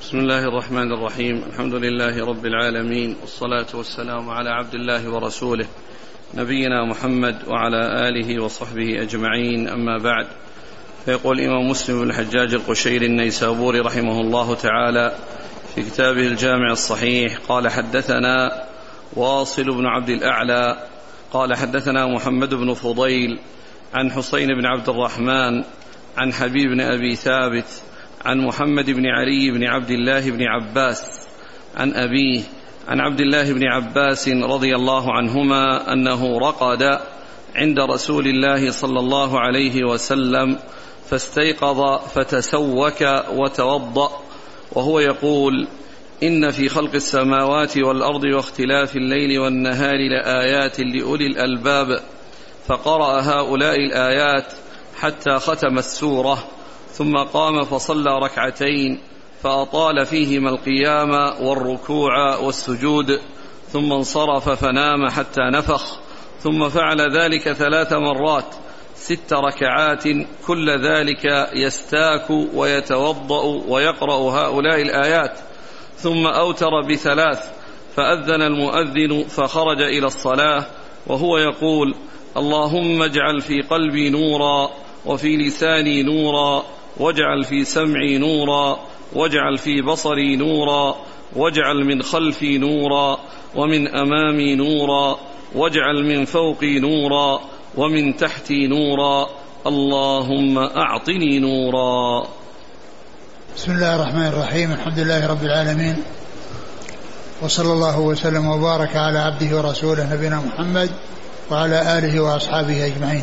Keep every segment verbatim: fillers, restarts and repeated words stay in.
بسم الله الرحمن الرحيم. الحمد لله رب العالمين، والصلاة والسلام على عبد الله ورسوله نبينا محمد وعلى آله وصحبه أجمعين، أما بعد. فيقول الإمام مسلم بن الحجاج القشيري النيسابوري رحمه الله تعالى في كتابه الجامع الصحيح قال: حدثنا واصل بن عبد الأعلى قال حدثنا محمد بن فضيل عن حسين بن عبد الرحمن عن حبيب بن أبي ثابت عن محمد بن علي بن عبد الله بن عباس عن أبيه عن عبد الله بن عباس رضي الله عنهما أنه رقد عند رسول الله صلى الله عليه وسلم فاستيقظ فتسوك وتوضأ وهو يقول: إن في خلق السماوات والأرض واختلاف الليل والنهار لآيات لأولي الألباب، فقرأ هؤلاء الآيات حتى ختم السورة، ثم قام فصلى ركعتين فأطال فيهما القيام والركوع والسجود، ثم انصرف فنام حتى نفخ، ثم فعل ذلك ثلاث مرات ست ركعات، كل ذلك يستاك ويتوضأ ويقرأ هؤلاء الآيات، ثم أوتر بثلاث، فأذن المؤذن فخرج إلى الصلاة وهو يقول: اللهم اجعل في قلبي نورا وفي لساني نورا واجعل في سمعي نورا واجعل في بصري نورا واجعل من خلفي نورا ومن أمامي نورا واجعل من فوقي نورا ومن تحتي نورا، اللهم أعطني نورا. بسم الله الرحمن الرحيم. الحمد لله رب العالمين، وصلى الله وسلم وبارك على عبده ورسوله نبينا محمد وعلى آله وأصحابه أجمعين.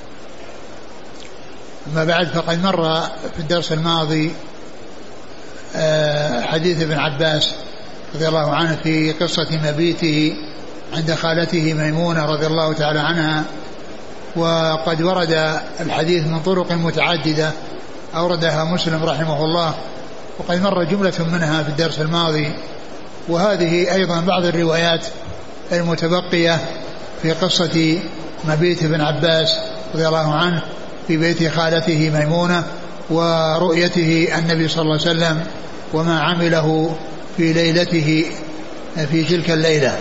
أما بعد، فقد مر في الدرس الماضي حديث ابن عباس رضي الله عنه في قصة مبيته عند خالته ميمونة رضي الله تعالى عنها، وقد ورد الحديث من طرق متعددة أوردها مسلم رحمه الله، وقد مر جملة منها في الدرس الماضي، وهذه أيضا بعض الروايات المتبقية في قصة مبيت ابن عباس رضي الله عنه في بيت خالته ميمونة، ورؤيته النبي صلى الله عليه وسلم وما عمله في ليلته في تلك الليلة.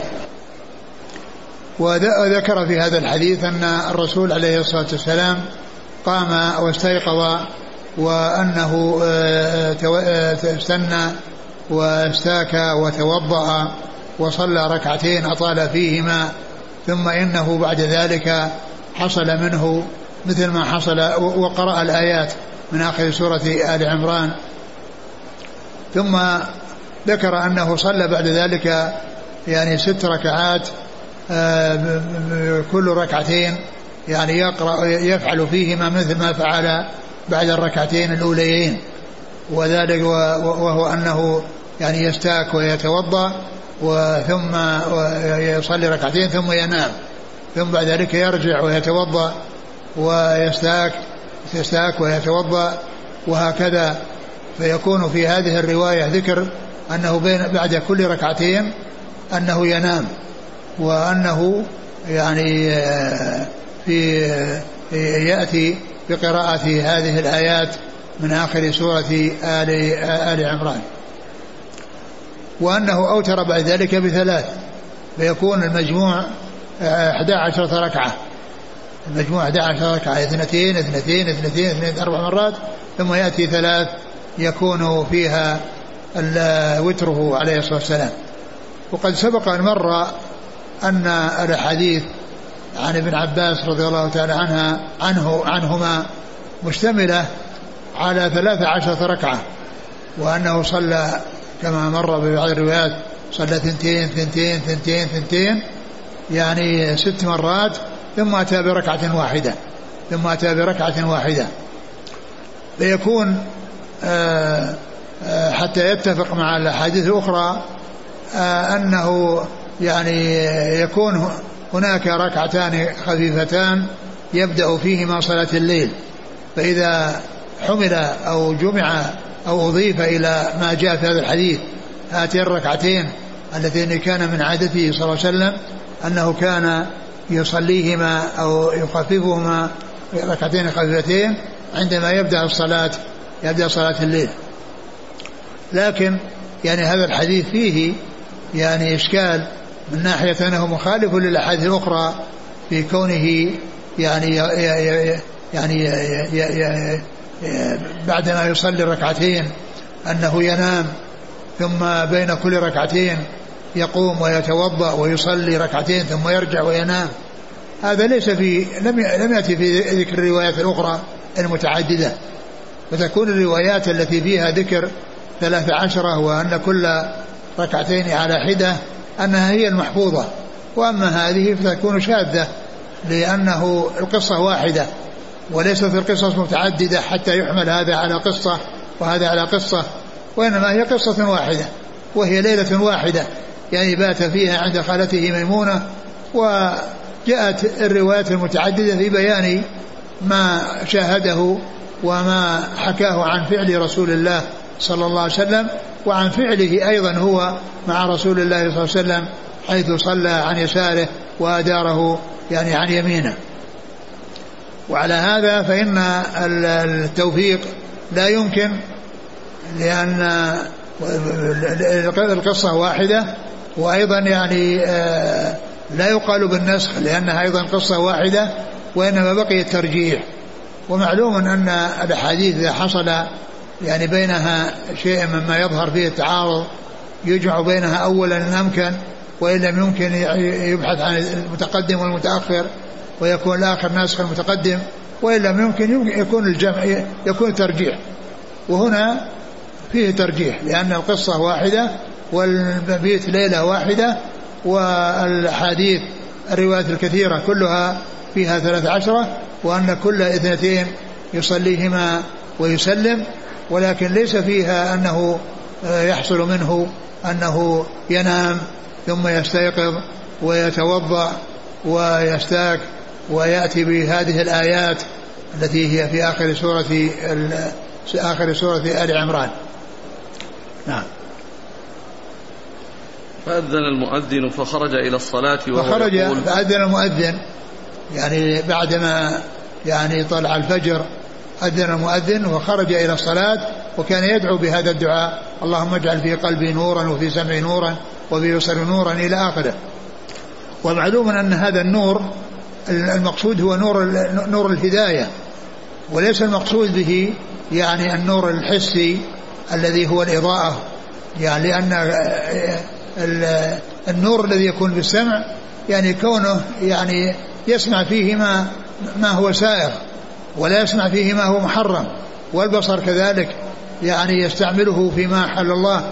وذكر في هذا الحديث أن الرسول عليه الصلاة والسلام قام واستيقظ، وأنه استنى واستاك وتوضأ وصلى ركعتين أطال فيهما، ثم إنه بعد ذلك حصل منه مثل ما حصل وقرأ الآيات من آخر سورة آل عمران، ثم ذكر أنه صلى بعد ذلك يعني ست ركعات، كل ركعتين يعني يقرأ يفعل فيهما مثل ما فعل بعد الركعتين الأوليين، وذلك وهو أنه يعني يستاك ويتوضأ وثم يصلي ركعتين ثم ينام، ثم بعد ذلك يرجع ويتوضأ ويستاك يستاك ويتوضأ، وهكذا. فيكون في هذه الرواية ذكر أنه بين بعد كل ركعتين أنه ينام، وأنه يعني في يأتي بقراءة هذه الآيات من آخر سورة آل, آل عمران، وأنه أوتر بعد ذلك بثلاث، فيكون المجموع أحد عشر ركعة، المجموع أحد عشر ركعة، اثنتين اثنتين اثنتين اثنتين أربع مرات، ثم يأتي ثلاث يكون فيها وتره عليه الصلاة والسلام. وقد سبق أن مر أن الحديث عن ابن عباس رضي الله تعالى عنها عنه عنهما مشتملة على ثلاث عشرة ركعة، وأنه صلى كما مر ببعض الروايات صلى ثنتين ثنتين ثنتين ثنتين يعني ست مرات، ثم أتى بركعة واحدة ثم أتى بركعة واحدة فيكون آآ آآ حتى يتفق مع الأحاديث الأخرى أنه يعني يكون هناك ركعتان خفيفتان يبدأ فيهما صلاة الليل، فإذا حمل أو جمع أو أضيف إلى ما جاء في هذا الحديث هاتين الركعتين اللتين كان من عادته صلى الله عليه وسلم أنه كان يصليهما أو يخففهما ركعتين خفيفتين عندما يبدأ الصلاة يبدأ صلاة الليل. لكن يعني هذا الحديث فيه يعني إشكال من ناحية أنه مخالف للأحاديث الأخرى في كونه يعني يعني بعدما يصلي ركعتين أنه ينام ثم بين كل ركعتين يقوم ويتوضأ ويصلي ركعتين ثم يرجع وينام. هذا ليس في لم لم يأتي في ذكر الروايات الأخرى المتعددة، فتكون الروايات التي فيها ذكر ثلاث عشرة وأن كل ركعتين على حدة أنها هي المحفوظة، وأما هذه فتكون شاذة لأنه القصة واحدة وليست القصص متعددة حتى يحمل هذا على قصة وهذا على قصة، وإنما هي قصة واحدة وهي ليلة واحدة يعني بات فيها عند خالته ميمونة. وجاءت الروايات المتعددة في بيان ما شاهده وما حكاه عن فعل رسول الله صلى الله عليه وسلم وعن فعله أيضا هو مع رسول الله صلى الله عليه وسلم حيث صلى عن يساره وأداره يعني عن يمينه. وعلى هذا فإن التوفيق لا يمكن، لأن القصة واحدة، وأيضا يعني لا يقال بالنسخ لأنها أيضا قصة واحدة وإنما بقي الترجيح. ومعلوم أن الأحاديث إذا حصل يعني بينها شيء مما يظهر فيه التعارض يجمع بينها أولا إن أمكن، وإن لم يمكن يبحث عن المتقدم والمتأخر ويكون الآخر ناسخ المتقدم، وإن لم يمكن يكون الجمع يكون ترجيح. وهنا فيه ترجيح لأن القصة واحدة والمبيت ليلة واحدة، والحديث الروايات الكثيرة كلها فيها ثلاث عشرة، وأن كل اثنتين يصليهما ويسلم، ولكن ليس فيها أنه يحصل منه أنه ينام ثم يستيقظ ويتوضأ ويستاك ويأتي بهذه الآيات التي هي في آخر سورة آخر سورة آل عمران. نعم. فأذن المؤذن فخرج إلى الصلاة وهو فخرج يقول فأذن المؤذن يعني بعدما يعني طلع الفجر أذن المؤذن وخرج إلى الصلاة، وكان يدعو بهذا الدعاء: اللهم اجعل في قلبي نورا وفي سمعي نورا وفي بصري نورا إلى آخره. ومعلوم أن هذا النور المقصود هو نور نور الهداية، وليس المقصود به يعني النور الحسي الذي هو الإضاءة، يعني لأن النور الذي يكون بالسمع يعني كونه يعني يسمع فيه ما ما هو سائغ ولا يسمع فيه ما هو محرم، والبصر كذلك يعني يستعمله فيما حل الله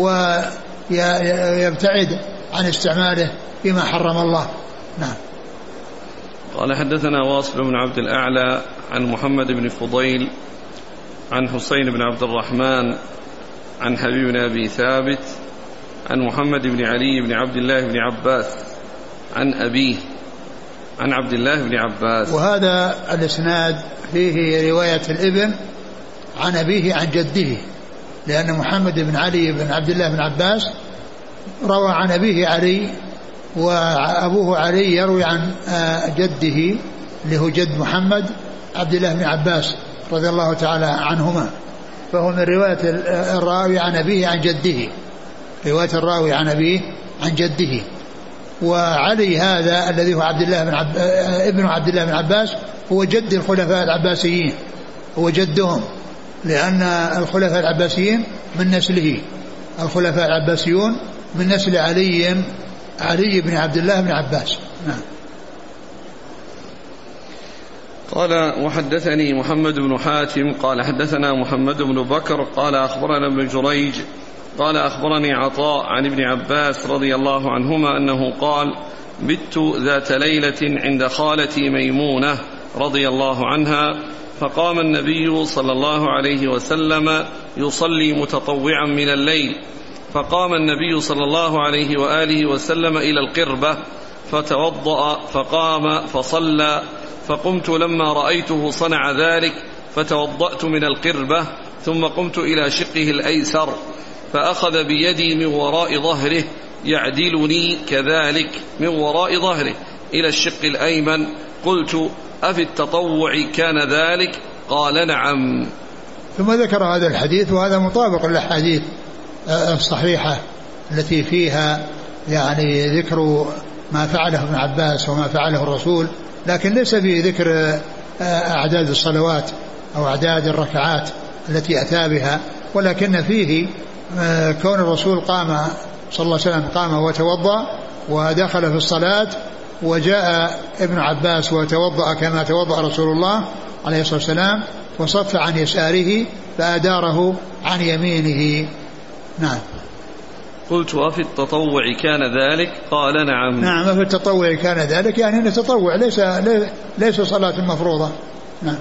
ويبتعد عن استعماله فيما حرم الله. نعم. قال حدثنا واصل بن عبد الأعلى عن محمد بن فضيل عن حسين بن عبد الرحمن عن حبيب بن أبي ثابت عن محمد بن علي بن عبد الله بن عباس عن أبيه عن عبد الله بن عباس. وهذا الإسناد فيه رواية الابن عن أبيه عن جده، لأن محمد بن علي بن عبد الله بن عباس روى عن أبيه علي، وأبوه علي يروي عن جده اللي هو جد محمد عبد الله بن عباس رضي الله تعالى عنهما، فهو من رواية الراوي عن أبيه عن جده، رواية الراوي عن أبيه عن جده. وعلي هذا الذي هو عبد الله بن عب... ابن عبد الله بن عباس هو جد الخلفاء العباسيين، هو جدهم، لأن الخلفاء العباسيين من نسله، الخلفاء العباسيون من نسل علي علي بن عبد الله بن عباس. نعم. قال وحدثني محمد بن حاتم قال حدثنا محمد بن بكر قال أخبرنا ابن جريج قال أخبرني عطاء عن ابن عباس رضي الله عنهما أنه قال: بت ذات ليلة عند خالتي ميمونة رضي الله عنها، فقام النبي صلى الله عليه وسلم يصلي متطوعا من الليل، فقام النبي صلى الله عليه وآله وسلم إلى القربة فتوضأ فقام فصلى، فقمت لما رأيته صنع ذلك فتوضأت من القربة، ثم قمت إلى شقه الأيسر فأخذ بيدي من وراء ظهره يعدلني كذلك من وراء ظهره إلى الشق الأيمن. قلت: أفي التطوع كان ذلك؟ قال: نعم. ثم ذكر هذا الحديث، وهذا مطابق للحديث الصحيحة التي فيها يعني ذكر ما فعله ابن عباس وما فعله الرسول، لكن ليس فيه ذكر أعداد الصلوات أو أعداد الركعات التي أتى بها، ولكن فيه كون الرسول قام صلى الله عليه وسلم قام وتوضأ ودخل في الصلاة، وجاء ابن عباس وتوضأ كما توضأ رسول الله عليه الصلاة والسلام وصف عن يساره فأداره عن يمينه. نعم. قلت وفي التطوع كان ذلك؟ قال نعم. نعم في التطوع كان ذلك، يعني أن التطوع ليس ليس صلاة مفروضة. نعم.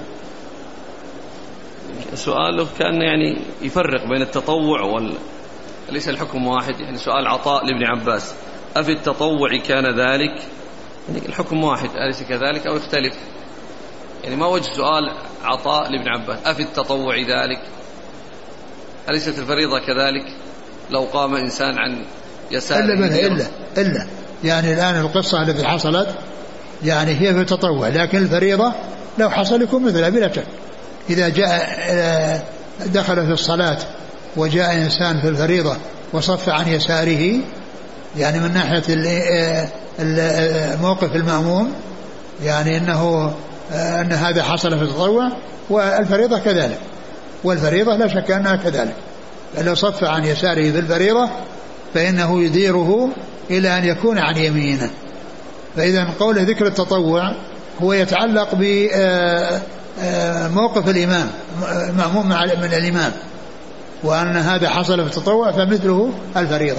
سؤاله كان يعني يفرق بين التطوع وال ليس الحكم واحد، يعني سؤال عطاء لابن عباس أفي التطوع كان ذلك، يعني الحكم واحد أليس كذلك أو يختلف؟ يعني ما وجه سؤال عطاء لابن عباس أفي التطوع ذلك، أليست الفريضة كذلك لو قام إنسان عن يساره؟ إلا منها إلا إلا يعني الآن القصة التي حصلت يعني هي في التطوع، لكن الفريضة لو حصل يكون مثلها بلا شك. إذا جاء دخل في الصلاة وجاء إنسان في الفريضة وصف عن يساره، يعني من ناحية موقف المأموم، يعني إنه أن هذا حصل في التطوع، والفريضة كذلك، والفريضة لا شك أنها كذلك. لو صف عن يساره في الفريضة فإنه يديره إلى أن يكون عن يمينه. فإذا قول ذكر التطوع هو يتعلق بموقف الإمام مأموم من الإمام، وأن هذا حصل في التطوع فمثله الفريضة.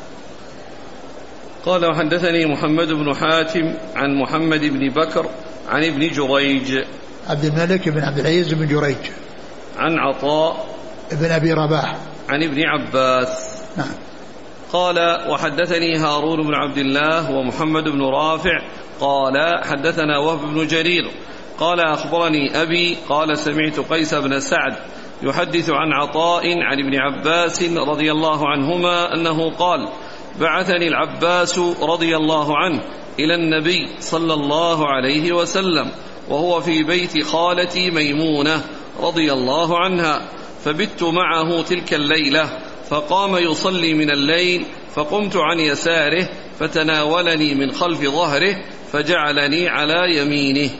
قال وحدثني محمد بن حاتم عن محمد بن بكر عن ابن جريج عبد الملك بن عبد العزيز بن جريج عن عطاء ابن أبي رباح عن ابن عباس. نعم. قال وحدثني هارون بن عبد الله ومحمد بن رافع قال حدثنا وهب بن جرير قال أخبرني أبي قال سمعت قيس بن سعد يحدث عن عطاء عن ابن عباس رضي الله عنهما أنه قال بعثني العباس رضي الله عنه إلى النبي صلى الله عليه وسلم وهو في بيت خالتي ميمونة رضي الله عنها، فبت معه تلك الليلة، فقام يصلي من الليل فقمت عن يساره فتناولني من خلف ظهره فجعلني على يمينه.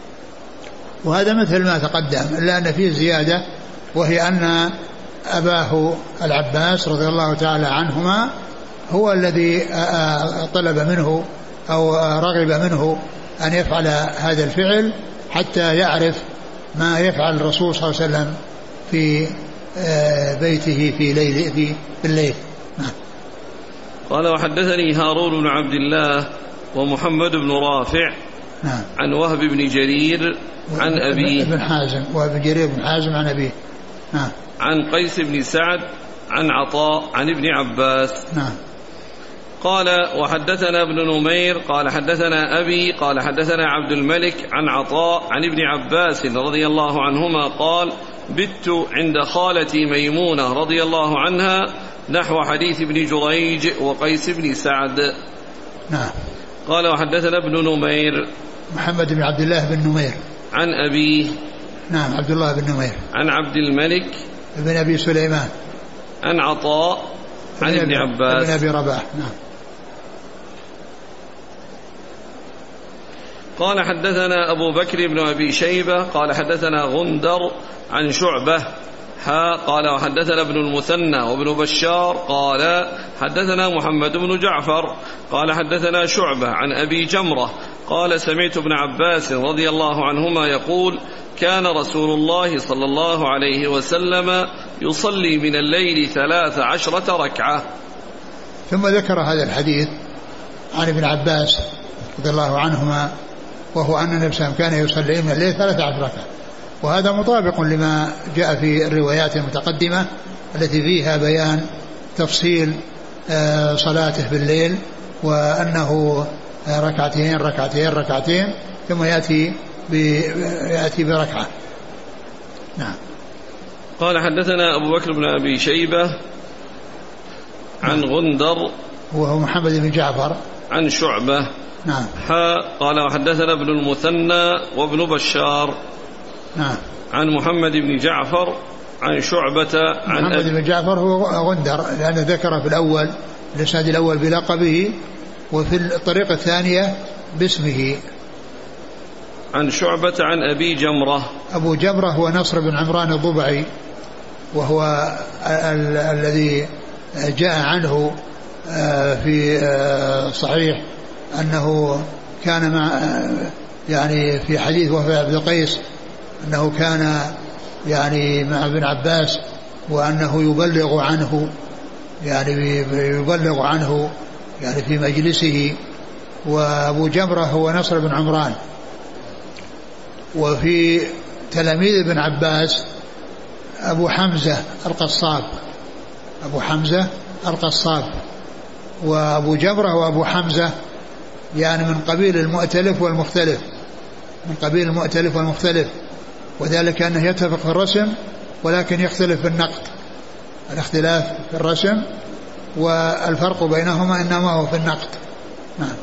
وهذا مثل ما تقدم، إلا أن فيه زيادة، وهي أن أباه العباس رضي الله تعالى عنهما هو الذي طلب منه أو رغب منه أن يفعل هذا الفعل حتى يعرف ما يفعل الرسول صلى الله عليه وسلم في بيته في ليل في الليل. قال وحدثني هارون بن عبد الله ومحمد بن رافع نعم. عن وهب بن جرير عن أبيه بن حازم وابن جرير بن حازم عن أبيه نعم. عن قيس بن سعد عن عطاء عن ابن عباس نعم. قال وحدثنا ابن نمير قال حدثنا أبي قال حدثنا عبد الملك عن عطاء عن ابن عباس رضي الله عنهما قال بت عند خالتي ميمونة رضي الله عنها نحو حديث ابن جريج وقيس بن سعد. نعم. قال وحدثنا ابن نمير محمد بن عبد الله بن نمير عن أبيه نعم عبد الله بن نمير عن عبد الملك بن أبي سليمان عن عطاء عن ابن عباس بن أبي رباح. نعم. قال حدثنا أبو بكر بن أبي شيبة قال حدثنا غندر عن شعبة ها قال وحدثنا ابن المثنى وابن بشار قال حدثنا محمد بن جعفر قال حدثنا شعبة عن أبي جمرة قال سمعت ابن عباس رضي الله عنهما يقول كان رسول الله صلى الله عليه وسلم يصلي من الليل ثلاث عشرة ركعة. ثم ذكر هذا الحديث عن ابن عباس رضي الله عنهما وهو أن النبي صلى الله عليه وسلم كان يصلي من الليل ثلاث عشرة ركعة، وهذا مطابق لما جاء في الروايات المتقدمة التي فيها بيان تفصيل صلاته بالليل، وأنه ركعتين ركعتين ركعتين ثم يأتي يأتي بركعة. نعم. قال حدثنا أبو بكر بن أبي شيبة عن غندر وهو محمد بن جعفر عن شعبة نعم. قال وحدثنا ابن المثنى وابن بشار نعم. عن محمد بن جعفر عن شعبة عن محمد بن جعفر هو غندر لأنه ذكره في الأول الإسناد الأول بلقبه وفي الطريقة الثانية باسمه. عن شعبة عن أبي جمرة. أبو جمرة هو نصر بن عمران الضبعي وهو ال- الذي جاء عنه في صحيح أنه كان مع يعني في حديث وفاء عبد القيس أنه كان يعني مع ابن عباس وأنه يبلغ عنه يعني يبلغ عنه يعني في مجلسه. وأبو جمرة هو نصر بن عمران. وفي تلاميذ ابن عباس أبو حمزة القصاب أبو حمزة القصاب وأبو جمرة وأبو حمزة يعني من قبيل المؤتلف والمختلف من قبيل المؤتلف والمختلف وذلك أنه يتفق في الرسم ولكن يختلف في النقد. الاختلاف في الرسم والفرق بينهما إنما هو في النقد. نعم.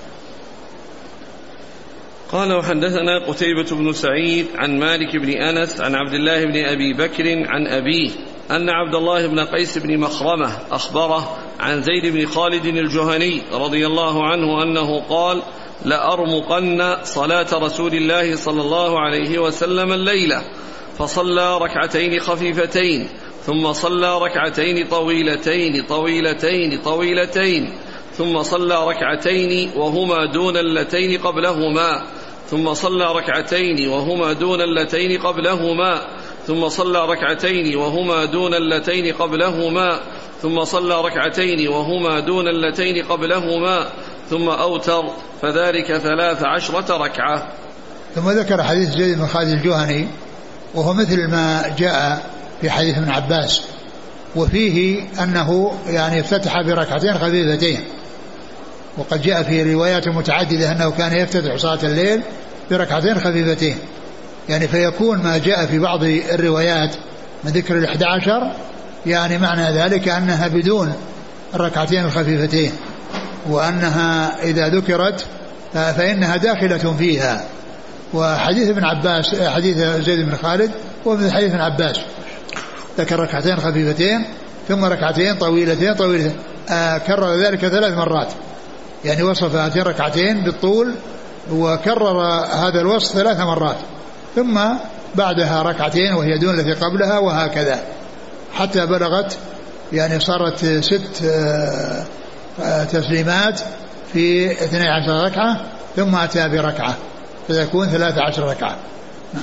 قال وحدثنا قتيبة بن سعيد عن مالك بن أنس عن عبد الله بن أبي بكر عن أبيه أن عبد الله بن قيس بن مخرمة أخبره عن زيد بن خالد الجهني رضي الله عنه أنه قال لأرمقن صلاة رسول الله صلى الله عليه وسلم الليلة فصلى ركعتين خفيفتين ثم صلى ركعتين طويلتين طويلتين طويلتين ثم صلى ركعتين وهما دون اللتين قبلهما ثم صلى ركعتين وهما دون اللتين قبلهما ثم صلى ركعتين وهما دون اللتين قبلهما ثم صلى ركعتين وهما دون اللتين قبلهما ثم أوتر فذلك ثلاث عشرة ركعة. ثم ذكر حديث زيد بن خالد الجهني وهو مثل ما جاء في حديث ابن عباس وفيه أنه يعني افتتح بركعتين خفيفتين وقد جاء في روايات متعددة أنه كان يفتتح صلاة الليل بركعتين خفيفتين يعني فيكون ما جاء في بعض الروايات من ذكر الإحدى عشر يعني معنى ذلك أنها بدون الركعتين الخفيفتين وأنها إذا ذكرت فإنها داخلة فيها. وحديث ابن عباس حديث زيد بن خالد ومن حديث ابن عباس ذكر ركعتين خفيفتين ثم ركعتين طويلتين طويلتين آه كرر ذلك ثلاث مرات يعني وصف هاتين ركعتين بالطول وكرر هذا الوصف ثلاث مرات ثم بعدها ركعتين وهي دون التي قبلها وهكذا حتى بلغت يعني صارت ست آه آه تسليمات في اثني عشر ركعة ثم أتى بركعة فيكون ثلاث عشر ركعة. نعم.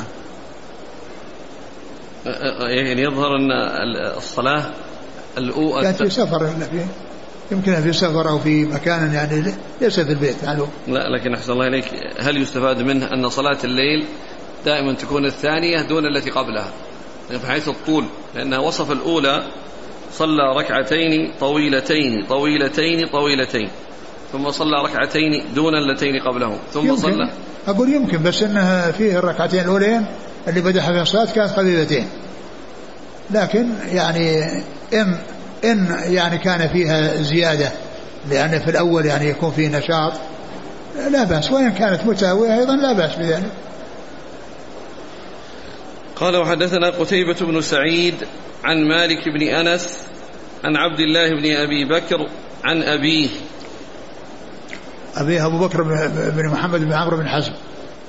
يعني يظهر أن الصلاة الأولى كانت في سفر يمكن في سفر أو في مكان يعني ليس في البيت يعني. لا لكن أحسن الله إليك هل يستفاد منه أن صلاة الليل دائما تكون الثانية دون التي قبلها في حيث الطول لأنها وصف الأولى صلى ركعتين طويلتين طويلتين طويلتين ثم صلى ركعتين دون اللتين قبله ثم يمكن صلى أقول يمكن بس أنها فيه الركعتين الأولين اللي بدأها في الصلاة كانت خفيفتين لكن يعني إن إن يعني كان فيها زيادة لأن في الأول يعني يكون فيه نشاط لا بأس وإن كانت متساوية أيضا لا بأس بذلك. قال وحدثنا قتيبة بن سعيد عن مالك بن أنس عن عبد الله بن أبي بكر عن أبيه أبيه أبو بكر بن محمد بن عمرو بن حزم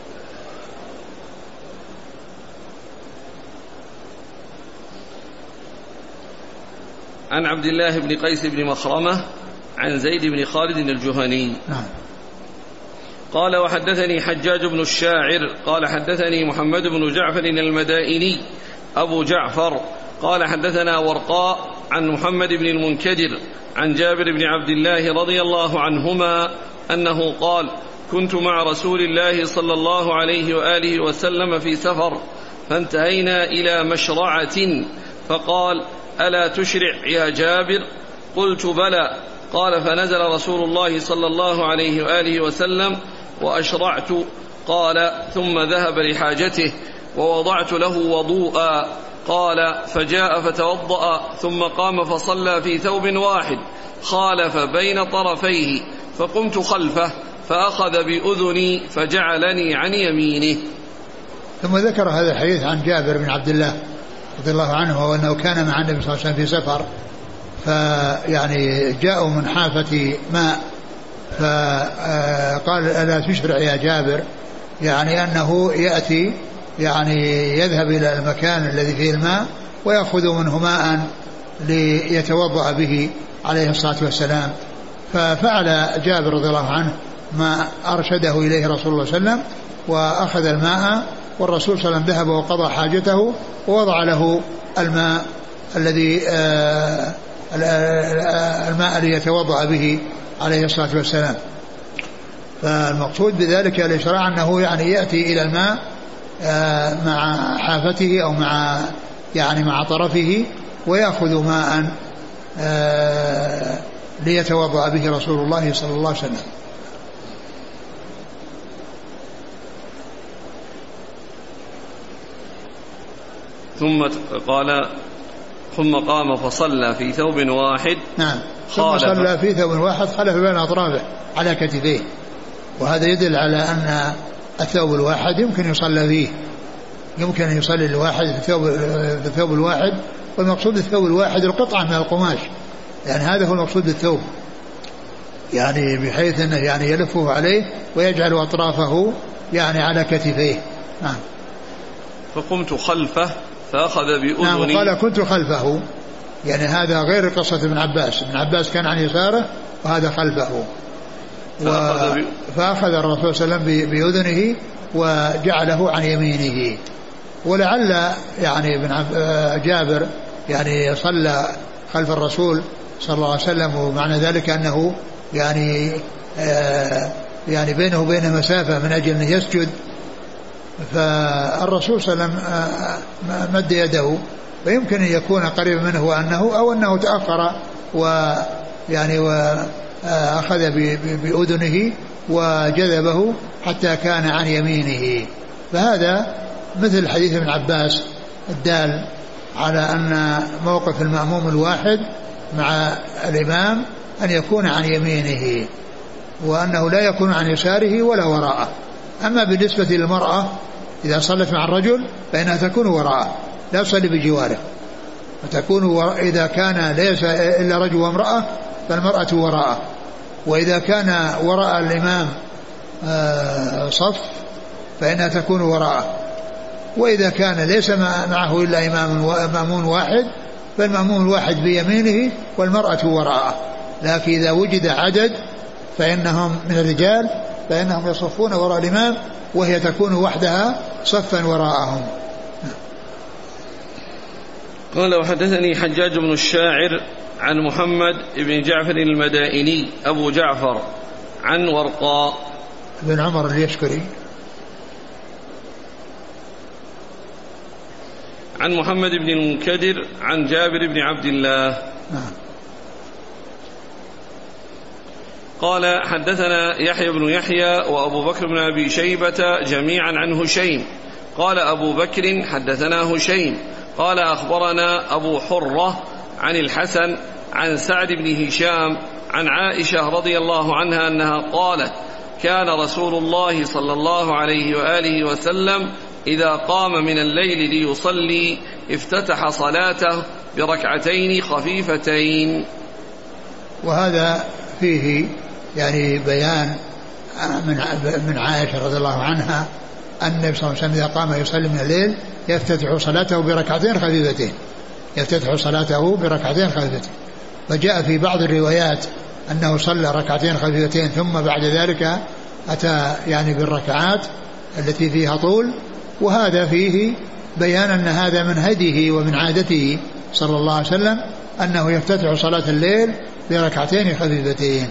عن عبد الله بن قيس بن مخرمة عن زيد بن خالد الجهني. نعم. قال وحدثني حجاج بن الشاعر قال حدثني محمد بن جعفر المدائني أبو جعفر قال حدثنا ورقاء عن محمد بن المنكدر عن جابر بن عبد الله رضي الله عنهما أنه قال كنت مع رسول الله صلى الله عليه وآله وسلم في سفر فانتهينا إلى مشرعة فقال ألا تشرع يا جابر قلت بلى قال فنزل رسول الله صلى الله عليه وآله وسلم وأشرعت قال ثم ذهب لحاجته ووضعت له وضوءا قال فجاء فتوضأ ثم قام فصلى في ثوب واحد خالف بين طرفيه فقمت خلفه فأخذ بأذني فجعلني عن يمينه. ثم ذكر هذا الحديث عن جابر بن عبد الله رضي الله عنه، وهو أنه كان مع النبي صلى الله عليه وسلم في سفر، فيعني جاءوا من حافة ماء، فقال ألا تشبع يا جابر، يعني أنه يأتي يعني يذهب إلى المكان الذي فيه الماء ويأخذ منه ماء ليتوضأ به عليه الصلاة والسلام. ففعل جابر رضي الله عنه ما أرشده إليه رسول الله صلى الله عليه وسلم، وأخذ الماء، والرسول صلى الله عليه وسلم ذهب وقضى حاجته ووضع له الماء الذي الماء ليتوضأ به عليه الصلاة والسلام. فالمقصود بذلك الإشراع أنه يعني يأتي إلى الماء مع حافته أو مع يعني مع طرفه ويأخذ ماء ليتوضأ به رسول الله صلى الله عليه وسلم. ثم قال ثم قام فصلى في ثوب واحد. نعم، ثم صلى في ثوب واحد خلف بين أطرافه على كتفيه، وهذا يدل على أن الثوب الواحد يمكن يصلى فيه، يمكن أن يصلي الواحد في الثوب, في الثوب الواحد، والمقصود بالثوب الواحد القطعة من القماش، يعني هذا هو المقصود بالثوب، يعني بحيث أنه يعني يلفه عليه ويجعل أطرافه يعني على كتفيه. نعم. فقمت خلفه فأخذ بأذني. نعم، قال كنت خلفه، يعني هذا غير قصة ابن عباس، ابن عباس كان عن يساره وهذا خلفه. فأخذ, فأخذ الرسول صلى الله عليه وسلم بأذنه وجعله عن يمينه. ولعل يعني ابن جابر يعني صلى خلف الرسول صلى الله عليه وسلم، ومعنى ذلك أنه يعني آه يعني بينه وبين مسافة من أجل أن يسجد، فالرسول صلى الله عليه وسلم مد يده، ويمكن أن يكون قريب منه وأنه أو أنه تأخر ويعني وأخذ بأذنه وجذبه حتى كان عن يمينه. فهذا مثل حديث ابن عباس الدال على أن موقف المأموم الواحد مع الإمام أن يكون عن يمينه، وأنه لا يكون عن يساره ولا وراءه. أما بالنسبة للمرأة إذا صلت مع الرجل فإنها تكون وراءه، لا تصلي بجواره، فتكون وراء. إذا كان ليس إلا رجل وامرأة فالمرأة وراءه، وإذا كان وراء الإمام صف فإنها تكون وراءه، وإذا كان ليس معه إلا إمام مأمون واحد فالمأمون الواحد بيمينه والمرأة وراءه. لكن إذا وجد عدد فإنهم من الرجال فإنهم يصفون وراء الإمام، وهي تكون وحدها صفا وراءهم. قال وحدثني حجاج بن الشاعر عن محمد بن جعفر المدائني أبو جعفر عن ورقاء بن عمر اليشكري عن محمد بن المنكدر عن جابر بن عبد الله. نعم. قال حدثنا يحيى بن يحيى وأبو بكر بن أبي شيبة جميعا عن هشيم. قال أبو بكر حدثنا هشيم قال أخبرنا أبو حرة عن الحسن عن سعد بن هشام عن عائشة رضي الله عنها أنها قالت كان رسول الله صلى الله عليه وآله وسلم إذا قام من الليل ليصلي افتتح صلاته بركعتين خفيفتين. وهذا فيه يعني بيان من من عائشة رضي الله عنها أن النبي صلى الله عليه وسلم إذا قام يصلي من الليل يفتتح صلاته بركعتين خفيفتين، يفتتح صلاته بركعتين خفيفتين. فجاء في بعض الروايات أنه صلى ركعتين خفيفتين ثم بعد ذلك أتى يعني بالركعات التي فيها طول، وهذا فيه بيان أن هذا من هديه ومن عادته صلى الله عليه وسلم أنه يفتتح صلاة الليل بركعتين خفيفتين.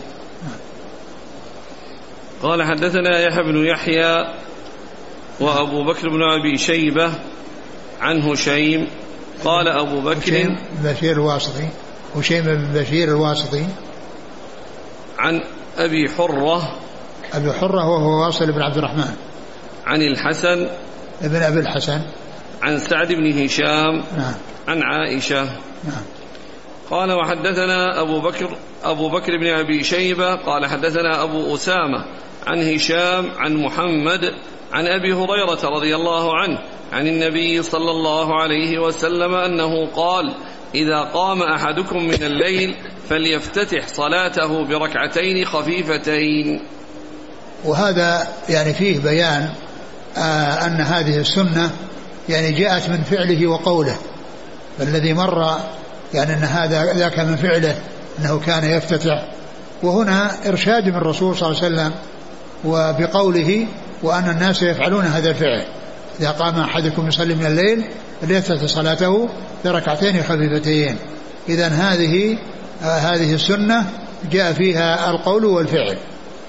قال حدثنا يحيى بن يحيى وأبو بكر بن أبي شيبة عن هشيم قال أبو بكر هشيم بن بشير الواسطي هشيم بن بشير الواسطي عن أبي حرة أبي حرة وهو واصل بن عبد الرحمن عن الحسن ابن أبي الحسن عن سعد بن هشام نعم. عن عائشة نعم. قال وحدثنا أبو بكر أبو بكر بن أبي شيبة قال حدثنا أبو أسامة عن هشام عن محمد عن أبي هريرة رضي الله عنه عن النبي صلى الله عليه وسلم أنه قال: إذا قام أحدكم من الليل فليفتتح صلاته بركعتين خفيفتين. وهذا يعني فيه بيان آه أن هذه السنة يعني جاءت من فعله وقوله، فالذي مر يعني أن هذا ذاك من فعله أنه كان يفتتح، وهنا إرشاد من الرسول صلى الله عليه وسلم وبقوله وأن الناس يفعلون هذا الفعل: إذا قام أحدكم يصلي من الليل فليفتتح صلاته بركعتين خفيفتين. إذن هذه آه هذه السنة جاء فيها القول والفعل.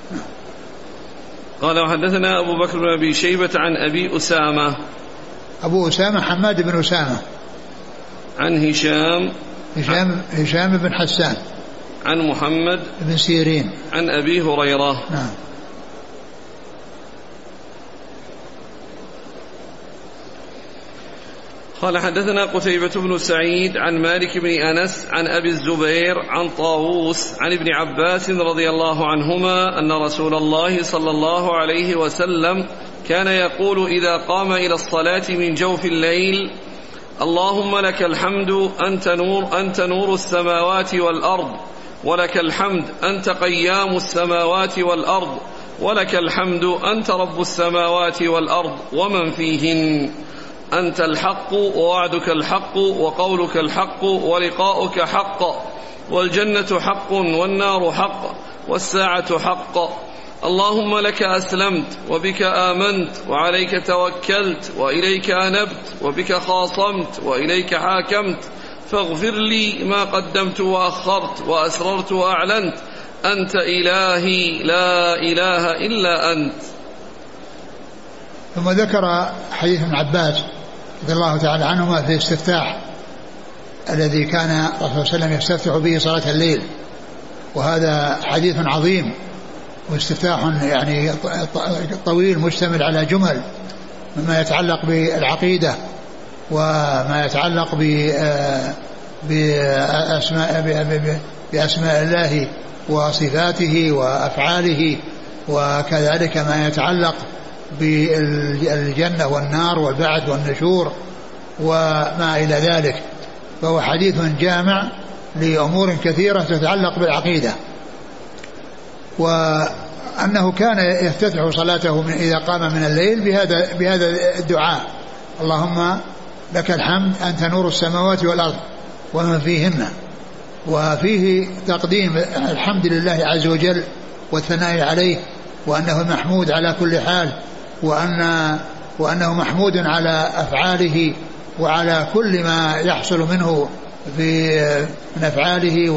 قال: وحدثنا أبو بكر بن أبي شيبة عن أبي أسامة. أبو أسامة حماد بن أسامة. عن هشام هشام, هشام بن حسان. عن محمد بن سيرين. عن أبي هريرة. نعم. قال: حدثنا قتيبة بن سعيد عن مالك بن أنس عن أبي الزبير عن طاووس عن ابن عباس رضي الله عنهما أن رسول الله صلى الله عليه وسلم كان يقول إذا قام إلى الصلاة من جوف الليل: اللهم لك الحمد أنت نور, أنت نور السماوات والأرض، ولك الحمد أنت قيام السماوات والأرض، ولك الحمد أنت رب السماوات والأرض ومن فيهن، أنت الحق ووعدك الحق وقولك الحق ولقاؤك حق، والجنة حق والنار حق والساعة حق، اللهم لك أسلمت وبك آمنت وعليك توكلت وإليك أنبت وبك خاصمت وإليك حاكمت، فاغفر لي ما قدمت وأخرت وأسررت وأعلنت، أنت إلهي لا إله إلا أنت. ثم ذكر حديث ابن عباس رضي الله تعالى عنهما في الاستفتاح الذي كان الرسول صلى الله عليه وسلم يستفتح به صلاة الليل، وهذا حديث عظيم واستفتاح يعني طويل مشتمل على جمل مما يتعلق بالعقيدة وما يتعلق بأسماء, بأسماء الله وصفاته وأفعاله، وكذلك ما يتعلق بالجنة والنار والبعث والنشور وما إلى ذلك. فهو حديث جامع لأمور كثيرة تتعلق بالعقيدة، وأنه كان يفتتح صلاته من إذا قام من الليل بهذا, بهذا الدعاء: اللهم لك الحمد أنت نور السماوات والأرض ومن فيهن. وفيه تقديم الحمد لله عز وجل والثناء عليه، وأنه محمود على كل حال، وأن وأنه محمود على أفعاله وعلى كل ما يحصل منه في من أفعاله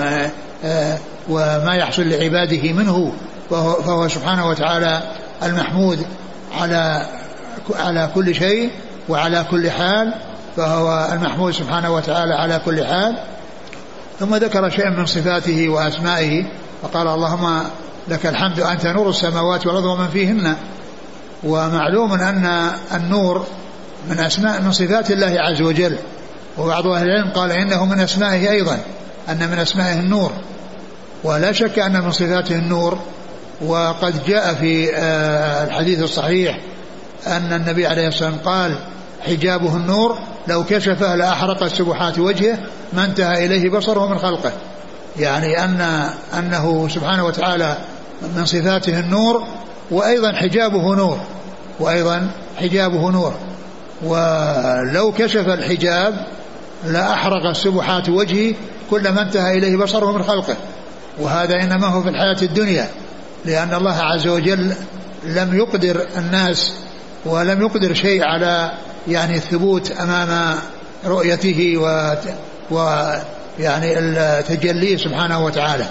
وما يحصل لعباده منه، فهو سبحانه وتعالى المحمود على على كل شيء وعلى كل حال، فهو المحمود سبحانه وتعالى على كل حال. ثم ذكر شيئا من صفاته وأسمائه فقال: اللهم لك الحمد أنت نور السماوات والأرض ومن فيهن. ومعلوم أن النور من أسماء من صفات الله عز وجل، وبعض أهل العلم قال إنه من أسمائه أيضا، أن من أسمائه النور، ولا شك أن من صفاته النور. وقد جاء في الحديث الصحيح أن النبي عليه الصلاة والسلام قال: حجابه النور لو كشفه لأحرقت سبحات وجهه ما انتهى إليه بصره من خلقه. يعني أن أنه سبحانه وتعالى من صفاته النور، وأيضا حجابه نور، وأيضا حجابه نور، ولو كشف الحجاب لأحرق سبحات وجهه كلما انتهى إليه بصره من خلقه. وهذا إنما هو في الحياة الدنيا، لأن الله عز وجل لم يقدر الناس ولم يقدر شيء على يعني الثبوت أمام رؤيته و, و يعني التجلي سبحانه وتعالى.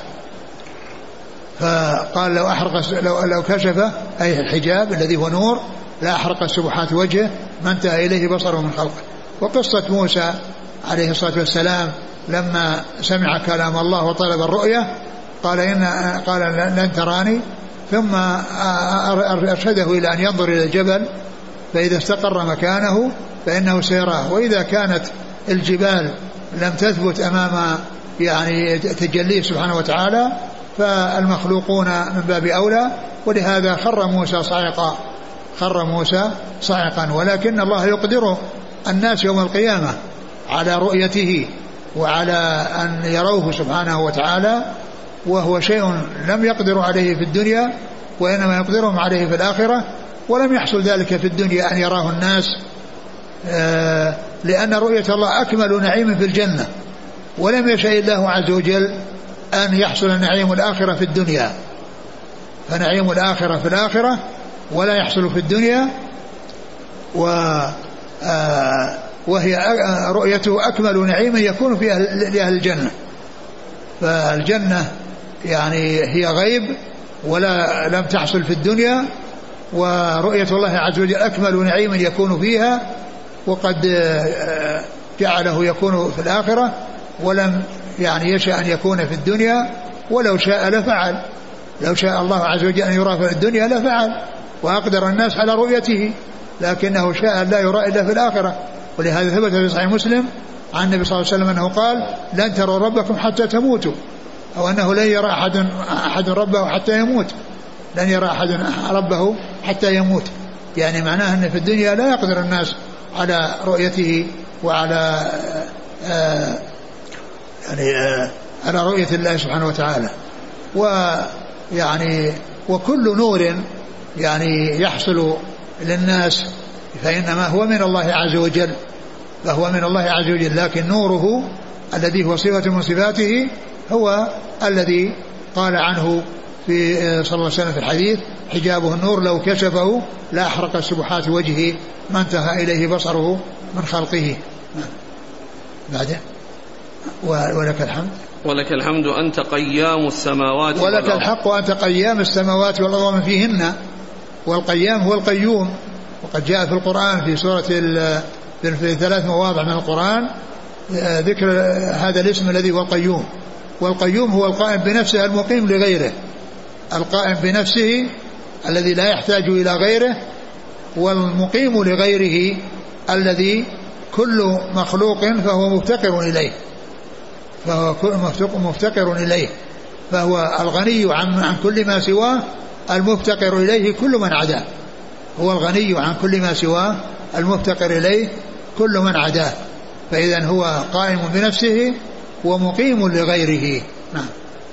فقال: لو أحرق لو, لو كشف أي الحجاب الذي هو نور لا أحرق سبحات وجهه ما انتهى إليه بصره من خلقه. وقصة موسى عليه الصلاة والسلام لما سمع كلام الله وطلب الرؤية قال إن قال لن تراني، ثم أرشده إلى أن ينظر إلى الجبل فإذا استقر مكانه فإنه سيراه، وإذا كانت الجبال لم تثبت أمام يعني تجليه سبحانه وتعالى فالمخلوقون من باب أولى. ولهذا خر موسى صاعقا خر موسى صاعقا، ولكن الله يقدر الناس يوم القيامة على رؤيته وعلى أن يروه سبحانه وتعالى، وهو شيء لم يقدر عليه في الدنيا وإنما يقدرهم عليه في الآخرة. ولم يحصل ذلك في الدنيا أن يراه الناس، لأن رؤية الله أكمل نعيم في الجنة، ولم يشاء الله عز وجل أن يحصل نعيم الآخرة في الدنيا، فنعيم الآخرة في الآخرة ولا يحصل في الدنيا، و وهي رؤيته أكمل نعيم يكون في أهل الجنة. فالجنة يعني هي غيب ولا لم تحصل في الدنيا، ورؤية الله عز وجل أكمل نعيم يكون فيها، وقد جعله يكون في الآخرة، ولم يعني يشاء أن يكون في الدنيا، ولو شاء لفعل. لو شاء الله عز وجل أن يرى في الدنيا لفعل وأقدر الناس على رؤيته، لكنه شاء لا يرى إلا في الآخرة. ولهذا ثبت في صحيح مسلم عن النبي صلى الله عليه وسلم أنه قال: لن تروا ربكم حتى تموتوا، أو أنه لن يرى أحد, أحد ربه حتى يموت، لن يرى أحد ربه حتى يموت. يعني معناه أن في الدنيا لا يقدر الناس على رؤيته وعلى آآ يعني آآ على رؤية الله سبحانه وتعالى. ويعني وكل نور يعني يحصل للناس فإنما هو من الله عز وجل، فهو من الله عز وجل، لكن نوره الذي هو صفة من صفاته هو الذي قال عنه في صلى الله عليه وسلم في الحديث: حجابه النور لو كشفه لا أحرق سبحات وجهه ما انتهى إليه بصره من خلقه. بعده ولك الحمد ولك الحمد أنت قيام السماوات ولك والأرض. الحق وأنت قيام السماوات والأرض ومن فيهن. والقيام هو القيوم، وقد جاء في القرآن في سورة في ثلاث مواضع من القرآن ذكر هذا الاسم الذي هو القيوم. والقيوم هو القائم بنفسه المقيم لغيره، القائم بنفسه الذي لا يحتاج إلى غيره، والمقيم لغيره الذي كل مخلوق فهو مفتقر إليه، فهو مفتقر إليه، فهو الغني عن, عن كل ما سواه، المفتقر إليه كل من عداه. هو الغني عن كل ما سواه، المفتقر إليه كل من عداه. فإذن هو قائم بنفسه ومقيم لغيره. نعم.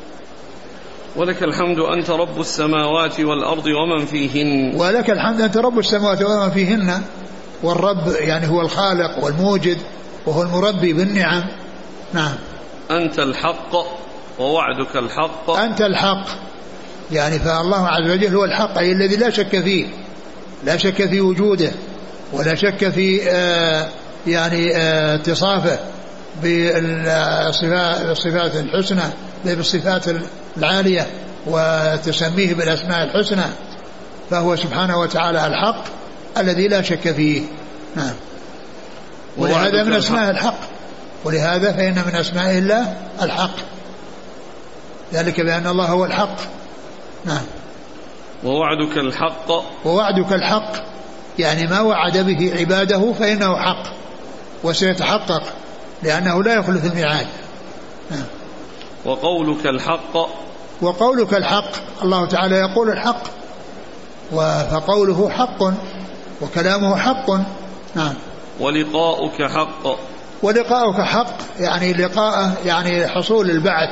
ولك الحمد أنت رب السماوات والأرض ومن فيهن. ولك الحمد أنت رب السماوات ومن فيهن. والرب يعني هو الخالق والموجد وهو المربي بالنعم. نعم. أنت الحق ووعدك الحق. أنت الحق يعني فالله عز وجل هو الحق، أي الذي لا شك فيه، لا شك في وجوده ولا شك في آه يعني آه اتصافه بالصفات الحسنى، بالصفات العالية، وتسميه بالأسماء الحسنى، فهو سبحانه وتعالى الحق الذي لا شك فيه. نعم. ولهذا من أسماء الحق، ولهذا فإن من أسماء الله الحق، ذلك بأن الله هو الحق. نعم. ووعدك الحق. ووعدك الحق يعني ما وعد به عباده فإنه حق وسيتحقق، لأنه لا يخلف الميعاد. نعم. وقولك الحق. وقولك الحق، الله تعالى يقول الحق، فقوله حق وكلامه حق. نعم. ولقاؤك حق. ولقاؤك حق يعني لقاءه يعني حصول البعث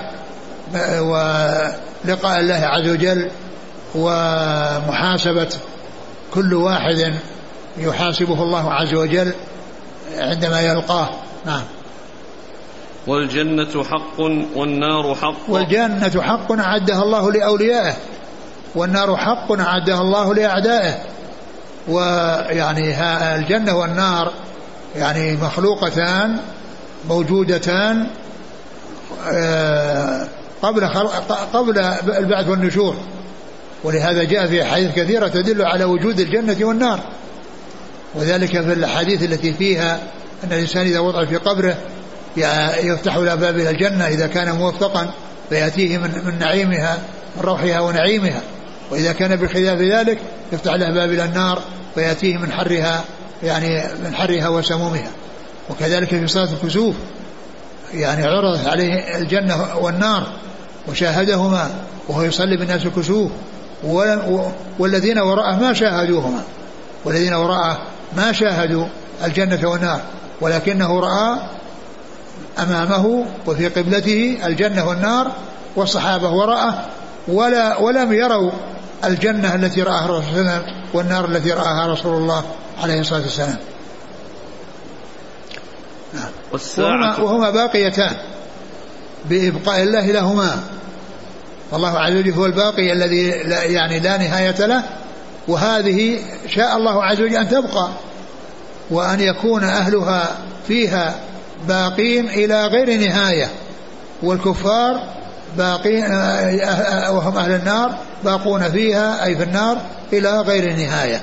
ولقاء الله عز وجل ومحاسبة كل واحد يحاسبه الله عز وجل عندما يلقاه. نعم. والجنة حق والنار حق. والجنة حق أعدها الله لأوليائه، والنار حق أعدها الله لأعدائه. ويعني الجنة والنار يعني مخلوقتان موجودتان قبل قبل البعث والنشور، ولهذا جاء في أحاديث كثيرة تدل على وجود الجنة والنار، وذلك في الحديث التي فيها أن الإنسان إذا وضع في قبره يفتح له باب إلى الجنة إذا كان موفقا فيأتيه من, من نعيمها من روحها ونعيمها، وإذا كان بخلاف ذلك يفتح له باب إلى النار فيأتيه من حرها يعني من حرها وسمومها. وكذلك في صلاة الكسوف يعني عرضت عليه الجنة والنار وشاهدهما وهو يصلي بالناس الكسوف، والذين وراءه ما شاهدوهما والذين وراءه ما شاهدوا الجنة والنار، ولكنه رأى أمامه وفي قبلته الجنة والنار والصحابة وراءه، ولا ولم يروا الجنة التي رآها الرسول صلى الله عليه وسلم والنار التي رآها رسول الله عليه الصلاة والسلام. وهما, وهما باقيتان بإبقاء الله لهما، والله عز وجل هو الباقي الذي لا يعني لا نهاية له، وهذه شاء الله عز وجل أن تبقى وأن يكون أهلها فيها باقين إلى غير نهاية، والكفار باقين وهم أهل النار باقون فيها أي في النار إلى غير نهاية.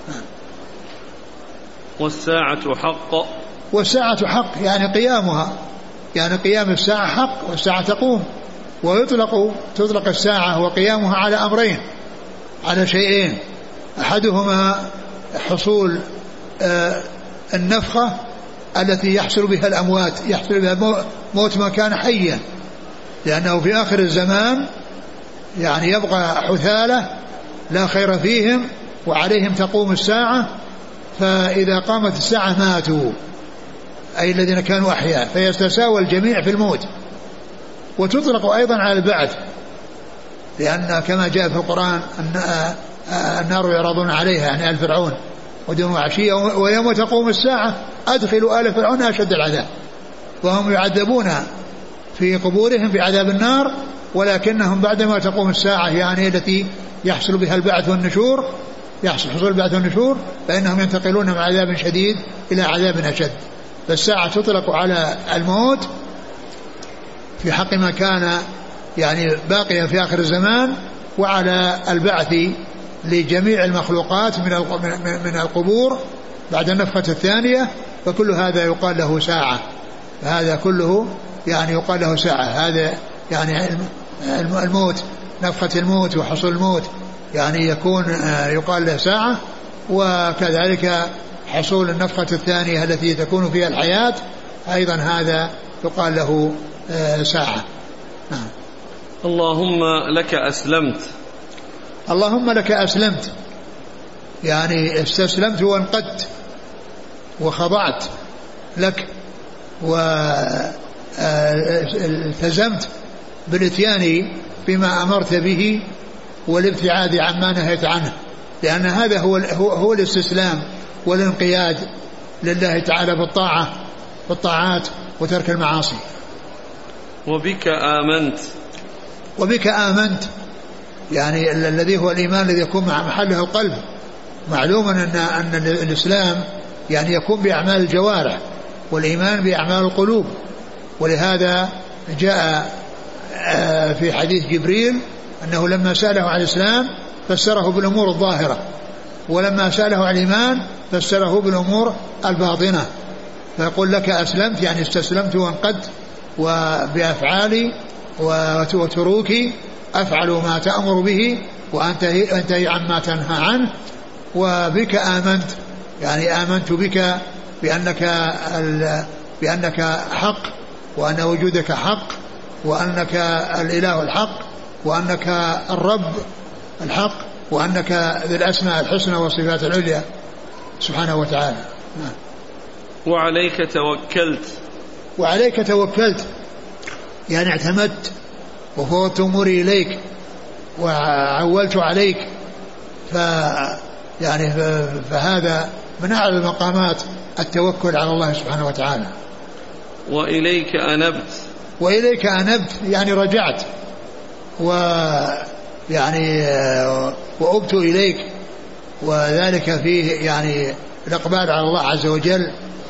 والساعة حق. والساعة حق يعني قيامها، يعني قيام الساعة حق، والساعة تقوم. ويطلق تطلق الساعة وقيامها على أمرين، على شيئين، أحدهما حصول آه النفخة التي يحصل بها الأموات، يحصل بها موت ما كان حيا، لأنه في آخر الزمان يعني يبقى حثالة لا خير فيهم وعليهم تقوم الساعة، فإذا قامت الساعة ماتوا أي الذين كانوا أحياء، فيستساوى الجميع في الموت. وتطلق أيضا على البعث، لأن كما جاء في القرآن أن النار يعرضون عليها يعني آل فرعون ودون وعشية ويوم تقوم الساعة أدخلوا آل فرعون أشد العذاب، وهم يعذبون في قبورهم في عذاب النار، ولكنهم بعدما تقوم الساعة يعني التي يحصل بها البعث والنشور، يحصل حصول البعث والنشور، فإنهم ينتقلون من عذاب شديد إلى عذاب أشد. فالساعة تطلق على الموت في حق ما كان يعني باقيا في آخر الزمان، وعلى البعث لجميع المخلوقات من القبور بعد النفخة الثانية، فكل هذا يقال له ساعة، فهذا كله يعني يقال له ساعة. هذا يعني الموت، نفخة الموت وحصول الموت يعني يكون يقال له ساعة، وكذلك حصول النفخة الثانية التي تكون فيها الحياة أيضا هذا يقال له ساعة. نعم. اللهم لك أسلمت. اللهم لك أسلمت يعني استسلمت وانقدت وخضعت لك، والتزمت بالاتيان بما أمرت به والابتعاد عما نهيت عنه، لأن هذا هو هو الاستسلام والانقياد لله تعالى بالطاعة بالطاعات وترك المعاصي. وبك آمنت. وبك آمنت يعني الذي هو الإيمان الذي يكون مع محله القلب. معلوم أن أن الإسلام يعني يكون بأعمال الجوارح، والإيمان بأعمال القلوب، ولهذا جاء في حديث جبريل أنه لما سأله عن الإسلام فسره بالأمور الظاهرة، ولما سأله عن الإيمان فسره بالأمور الباطنة. فيقول لك أسلمت يعني استسلمت وانقدت، وبأفعالي وتروكي أفعل ما تأمر به وأنتهي عما تنهى عنه. وبك آمنت يعني آمنت بك بأنك, بأنك حق، وأن وجودك حق، وأنك الإله الحق، وأنك الرب الحق، وأنك ذي الأسماء الحسنى والصفات العليا سبحانه وتعالى. وعليك توكلت. وعليك توكلت يعني اعتمدت وفوضت أموري إليك وعولت عليك، ف يعني فهذا من أعلى المقامات التوكل على الله سبحانه وتعالى. وإليك أنبت. وإليك أنبت يعني رجعت ويعني وأبت إليك، وذلك فيه يعني الإقبال على الله عز وجل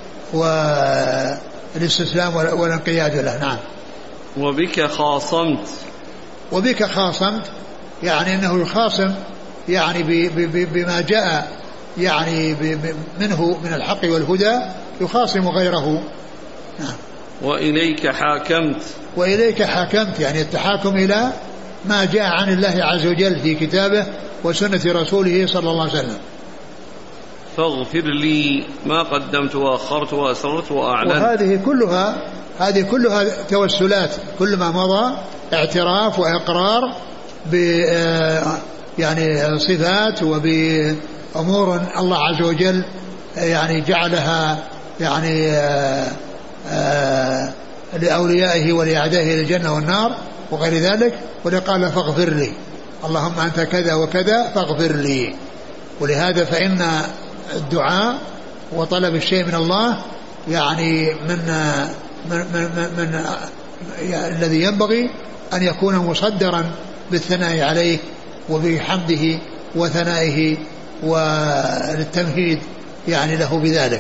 والاستسلام والانقياد له. نعم. وبك خاصمت. وبك خاصمت يعني أنه يخاصم يعني بما جاء يعني منه من الحق والهدى، يخاصم غيره. نعم. وإليك حاكمت. وإليك حاكمت يعني التحاكم إلى ما جاء عن الله عز وجل في كتابه وسنة رسوله صلى الله عليه وسلم. فاغفر لي ما قدمت وأخرت وأسررت وأعلنت. وهذه كلها هذه كلها توسلات، كل ما مضى اعتراف وإقرار يعني صفات وبأمور الله عز وجل يعني جعلها يعني آآ آآ لأوليائه ولأعدائه للجنة والنار وغير ذلك. ولقال فاغفر لي اللهم أنت كذا وكذا فاغفر لي. ولهذا فإن الدعاء وطلب الشيء من الله يعني من من من, من يعني الذي ينبغي أن يكون مصدرا بالثناء عليه وبحمده وثنائه والتمهيد يعني له بذلك.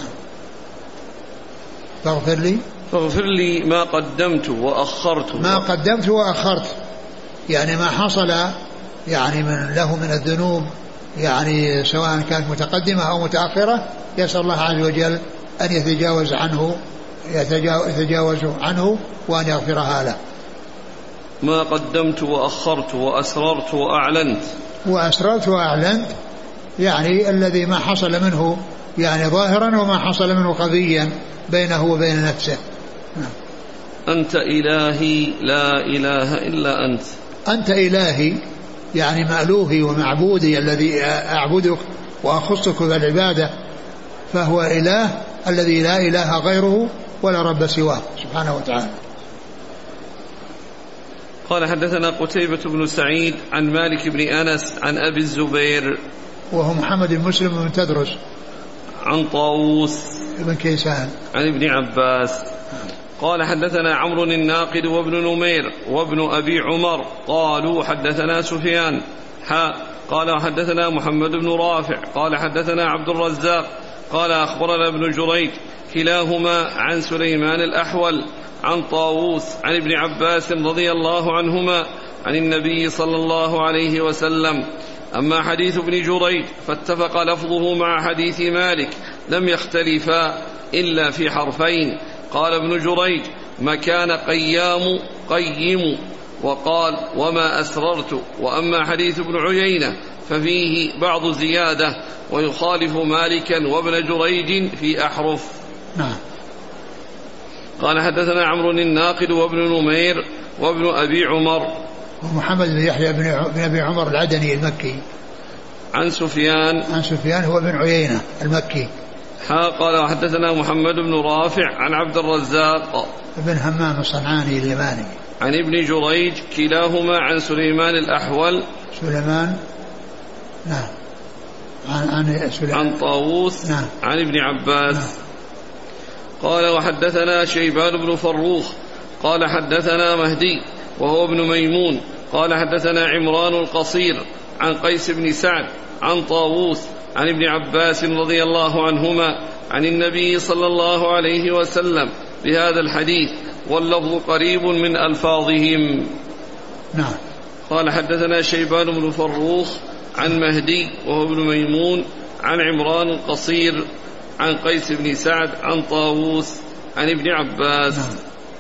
فاغفر لي فاغفر لي ما قدمت وأخرت ما قدمت وأخرت يعني ما حصل يعني من له من الذنوب يعني سواء كانت متقدمة أو متأخرة يسأل الله عز وجل أن يتجاوز عنه يتجاوز عنه وأن يغفرها له. ما قدمت وأخرت وأسررت وأعلنت وأسررت وأعلنت يعني الذي ما حصل منه يعني ظاهرا وما حصل منه خفيا بينه وبين نفسه. أنت إلهي لا إله إلا أنت. أنت إلهي يعني مألوهي ومعبودي الذي أعبدك وأخصك بالعبادة فهو إله الذي لا إله غيره ولا رب سواه سبحانه وتعالى. قال حدثنا قتيبة بن سعيد عن مالك بن أنس عن أبي الزبير وهو محمد بن مسلم بن تدرس عن طاووس بن كيسان عن ابن عباس قال حدثنا عمرو الناقد وابن نمير وابن أبي عمر قالوا حدثنا سفيان حاء قال حدثنا محمد بن رافع قال حدثنا عبد الرزاق قال أخبرنا ابن جريج كلاهما عن سليمان الأحول عن طاووس عن ابن عباس رضي الله عنهما عن النبي صلى الله عليه وسلم. أما حديث ابن جريج فاتفق لفظه مع حديث مالك لم يختلفا إلا في حرفين. قال ابن جريج مكان قيام قيم وقال وما أسررت. وأما حديث ابن عيينة ففيه بعض زيادة ويخالف مالكا وابن جريج في أحرف. نعم. قال حدثنا عمرو الناقد وابن نمير وابن أبي عمر ومحمد بن يحيى بن أبي عمر العدني المكي عن سفيان عن سفيان هو بن عيينة المكي. ها قال حدثنا محمد بن رافع عن عبد الرزاق بن همام الصنعاني اليماني عن ابن جريج كلاهما عن سليمان الأحول سليمان نعم عن عن, عن طاووس نعم عن ابن عباس نعم. قال وحدثنا شيبان بن فروخ قال حدثنا مهدي وهو ابن ميمون قال حدثنا عمران القصير عن قيس بن سعد عن طاووس عن ابن عباس رضي الله عنهما عن النبي صلى الله عليه وسلم بهذا الحديث واللفظ قريب من ألفاظهم. نعم. قال حدثنا شيبان بن فروخ عن مهدي وهو ابن ميمون عن عمران القصير عن قيس بن سعد عن طاووس عن ابن عباس. نعم.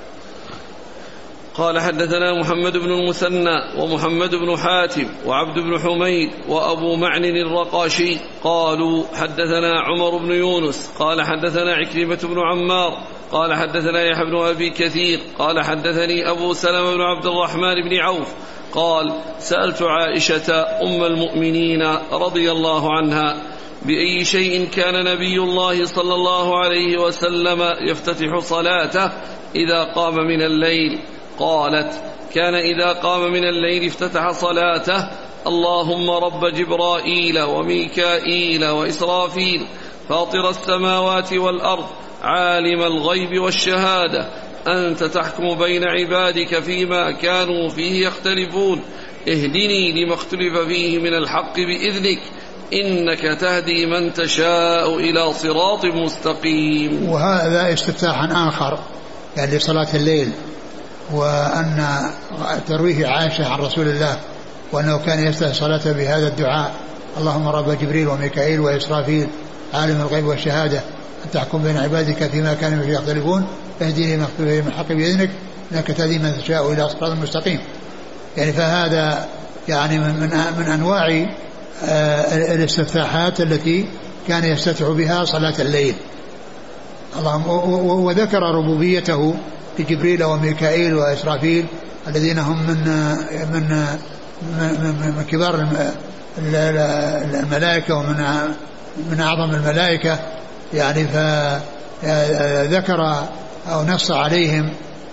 قال حدثنا محمد بن المثنى ومحمد بن حاتم وعبد بن حميد وأبو معن الرقاشي قالوا حدثنا عمر بن يونس قال حدثنا عكرمة بن عمار قال حدثنا يحيى بن أبي كثير قال حدثني أبو سلمة بن عبد الرحمن بن عوف قال سألت عائشة أم المؤمنين رضي الله عنها بأي شيء كان نبي الله صلى الله عليه وسلم يفتتح صلاته إذا قام من الليل؟ قالت كان إذا قام من الليل افتتح صلاته اللهم رب جبرائيل وميكائيل وإسرافيل فاطر السماوات والأرض عالم الغيب والشهادة أنت تحكم بين عبادك فيما كانوا فيه يختلفون اهدني لما اختلف فيه من الحق بإذنك إنك تهدي من تشاء إلى صراط مستقيم. وهذا استفتاح آخر يعني لصلاة الليل، وأن ترويه عائشة عن رسول الله وأنه كان يفتح صلاته بهذا الدعاء اللهم رب جبريل وميكائيل وإسرافيل عالم الغيب والشهادة أن تحكم بين عبادك فيما كانوا فيه يختلفون اهدني لما اختلف فيه من الحق بإذنك إنك تهدي من تشاء إلى صراط مستقيم. يعني فهذا يعني من, من, من أنواع الاستفتاحات التي كان يستفتح بها صلاة الليل. اللهم وذكر ربوبيته لجبريل وميكائيل وإسرافيل الذين هم من من من كبار الملائكة ومن من أعظم الملائكة يعني، فذكر أو نص عليهم.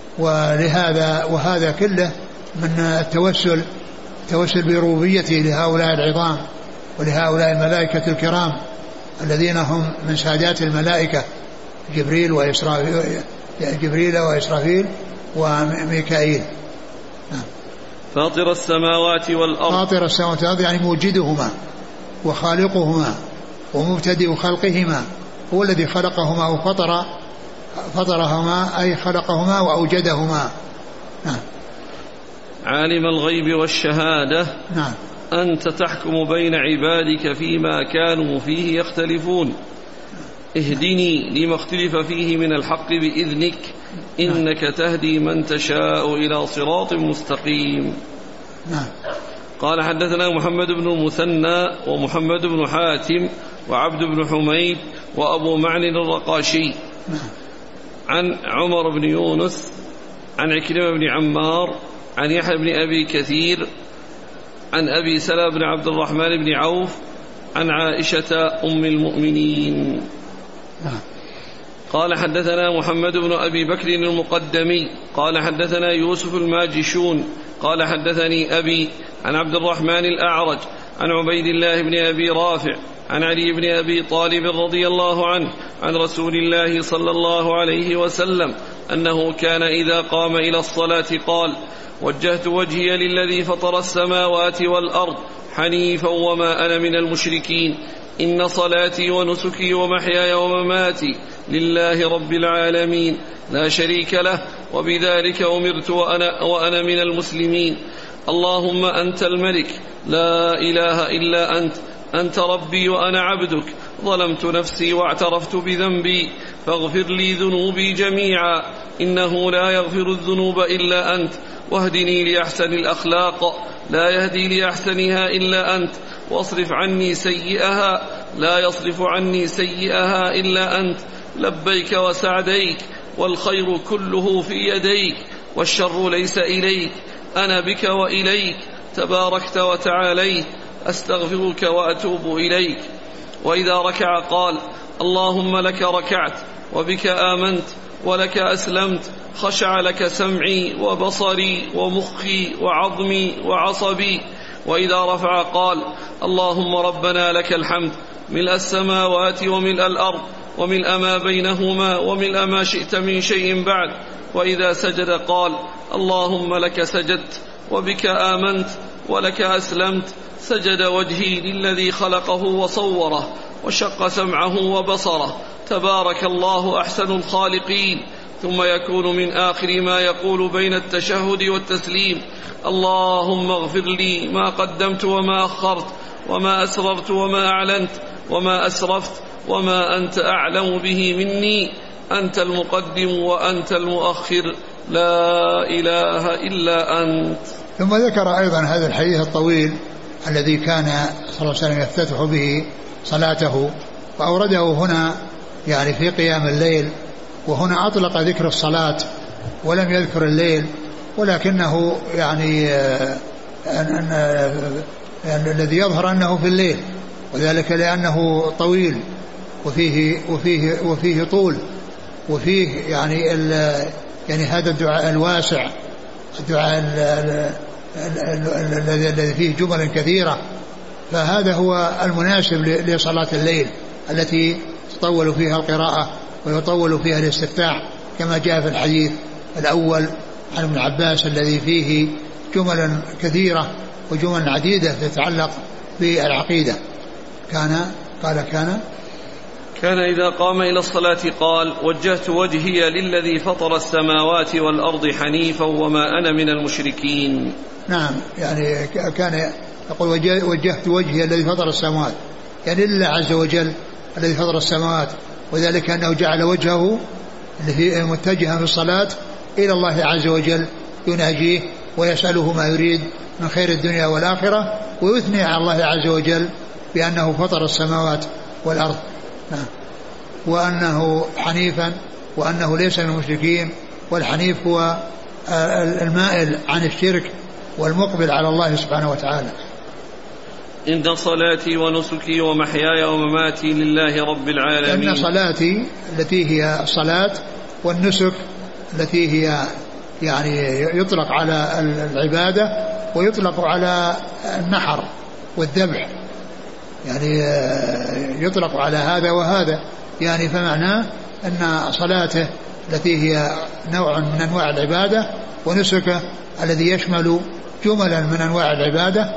ولهذا وهذا كله من التوسل التوسل بربوبيته لهؤلاء العظام ولهؤلاء الملائكة الكرام الذين هم من سادات الملائكة، جبريل وإسرافيل جبريل وإسرافيل وميكائيل. فاطر السماوات والأرض فاطر السماوات والأرض يعني موجدهما وخالقهما ومبتدئ خلقهما، هو الذي خلقهما وفطر فطرهما أي خلقهما وأوجدهما. نعم. عالم الغيب والشهادة. نعم. أنت تحكم بين عبادك فيما كانوا فيه يختلفون، اهدني لما اختلف فيه من الحق بإذنك إنك تهدي من تشاء إلى صراط مستقيم. نعم. قال حدثنا محمد بن المثنى ومحمد بن حاتم وعبد بن حميد وأبو معن الرقاشي. نعم. عن عمر بن يونس عن عكرمة بن عمار عن يحيى بن أبي كثير عن أبي سلمة بن عبد الرحمن بن عوف عن عائشة أم المؤمنين. نعم. قال حدثنا محمد بن أبي بكر المقدمي قال حدثنا يوسف الماجشون قال حدثني أبي عن عبد الرحمن الأعرج عن عبيد الله بن أبي رافع عن علي بن أبي طالب رضي الله عنه عن رسول الله صلى الله عليه وسلم أنه كان إذا قام إلى الصلاة قال: وجهت وجهي للذي فطر السماوات والأرض حنيفا وما أنا من المشركين، إن صلاتي ونسكي ومحياي ومماتي لله رب العالمين لا شريك له وبذلك أمرت وأنا, وأنا من المسلمين. اللهم أنت الملك لا إله إلا أنت، أنت ربي وأنا عبدك، ظلمت نفسي واعترفت بذنبي فاغفر لي ذنوبي جميعا إنه لا يغفر الذنوب إلا أنت، واهدني لأحسن الأخلاق لا يهدي لأحسنها إلا أنت، واصرف عني سيئها لا يصرف عني سيئها إلا أنت، لبيك وسعديك والخير كله في يديك والشر ليس إليك، أنا بك وإليك تباركت وتعاليت، أستغفرك وأتوب إليك. وإذا ركع قال: اللهم لك ركعت وبك آمنت ولك أسلمت، خشع لك سمعي وبصري ومخي وعظمي وعصبي. وإذا رفع قال: اللهم ربنا لك الحمد ملء السماوات وملء الأرض وملء ما بينهما وملء ما شئت من شيء بعد. وإذا سجد قال: اللهم لك سجدت وبك آمنت ولك أسلمت، سجد وجهي للذي خلقه وصوره وشق سمعه وبصره، تبارك الله أحسن الخالقين. ثم يكون من آخر ما يقول بين التشهد والتسليم: اللهم اغفر لي ما قدمت وما أخرت وما أسررت وما أعلنت وما أسرفت وما أنت أعلم به مني، أنت المقدم وأنت المؤخر لا إله إلا أنت. ثم ذكر أيضا هذا الحديث الطويل الذي كان صلى الله عليه وسلم يفتتح به صلاته، وأورده هنا يعني في قيام الليل، وهنا أطلق ذكر الصلاة ولم يذكر الليل، ولكنه يعني أن أن الذي يظهر أنه في الليل، وذلك لأنه طويل وفيه وفيه وفيه طول، وفيه يعني يعني هذا الدعاء الواسع، الدعاء الذي فيه جمل كثيرة، فهذا هو المناسب لصلاة الليل التي تطول فيها القراءة ويطول فيها الاستفتاح، كما جاء في الحديث الأول عن ابن عباس الذي فيه جمل كثيرة وجمل عديدة تتعلق بالعقيدة. كان قال كان كان إذا قام إلى الصلاة قال: وجهت وجهي للذي فطر السماوات والأرض حنيفا وما أنا من المشركين. نعم، يعني كان يقول: وجهت وجهي الذي فطر السماوات، يعني لله عز وجل الذي فطر السماوات، وذلك أنه جعل وجهه متجها في الصلاة إلى الله عز وجل يناجيه ويسأله ما يريد من خير الدنيا والآخرة، ويثني على الله عز وجل بأنه فطر السماوات والأرض، وأنه حنيفا وأنه ليس من المشركين. والحنيف هو المائل عن الشرك والمقبل على الله سبحانه وتعالى. إن صلاتي ونسكي ومحياي ومماتي لله رب العالمين. إن صلاتي التي هي الصلاة والنسك التي هي يعني يطلق على العبادة ويطلق على النحر والذبح، يعني يطلق على هذا وهذا، يعني فمعناه أن صلاته التي هي نوع من أنواع العبادة ونسكه الذي يشمل جملا من أنواع العبادة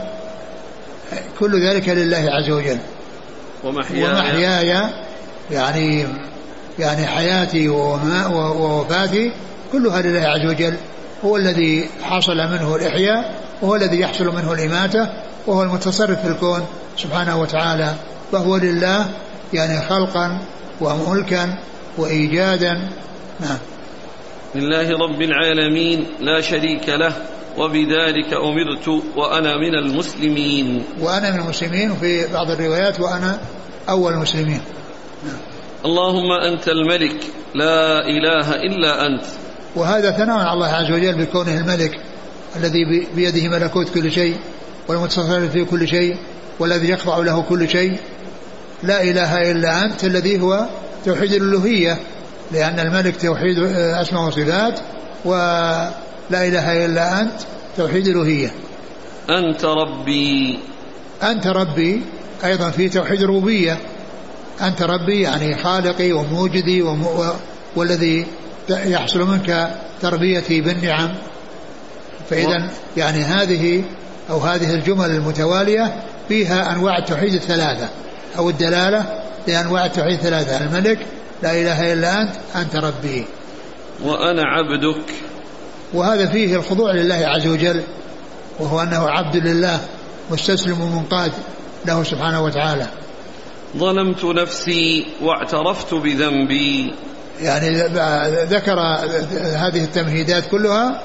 كل ذلك لله عز وجل. ومحياي, ومحياي يعني يعني حياتي ووفاتي كلها لله عز وجل، هو الذي حصل منه الإحياء وهو الذي يحصل منه الإماتة وهو المتصرف في الكون سبحانه وتعالى، فهو لله يعني خلقا وملكا وإيجادا. نعم. لله رب العالمين لا شريك له وبذلك أمرت وأنا من المسلمين. وأنا من المسلمين، وفي بعض الروايات وأنا أول المسلمين. نعم. اللهم أنت الملك لا إله إلا أنت. وهذا ثناء على الله عز وجل بكونه الملك الذي بيده ملكوت كل شيء والمتصرف في كل شيء والذي يخضع له كل شيء. لا إله إلا أنت الذي هو توحيد الألوهية، لأن الملك توحيد أسماء وصفات، ولا إله إلا أنت توحيد الألوهية. أنت ربي. أنت ربي أيضا في توحيد الربوبية. أنت ربي يعني خالقي وموجدي وم... والذي يحصل منك تربيتي بالنعم. فإذا يعني هذه أو هذه الجمل المتوالية فيها أنواع التوحيد الثلاثة أو الدلالة لأنواع التوحيد الثلاثة: الملك، لا إله إلا أنت، أنت ربي، وأنا عبدك. وهذا فيه الخضوع لله عز وجل، وهو أنه عبد لله مستسلم ومنقاد له سبحانه وتعالى. ظلمت نفسي واعترفت بذنبي. يعني ذكر هذه التمهيدات كلها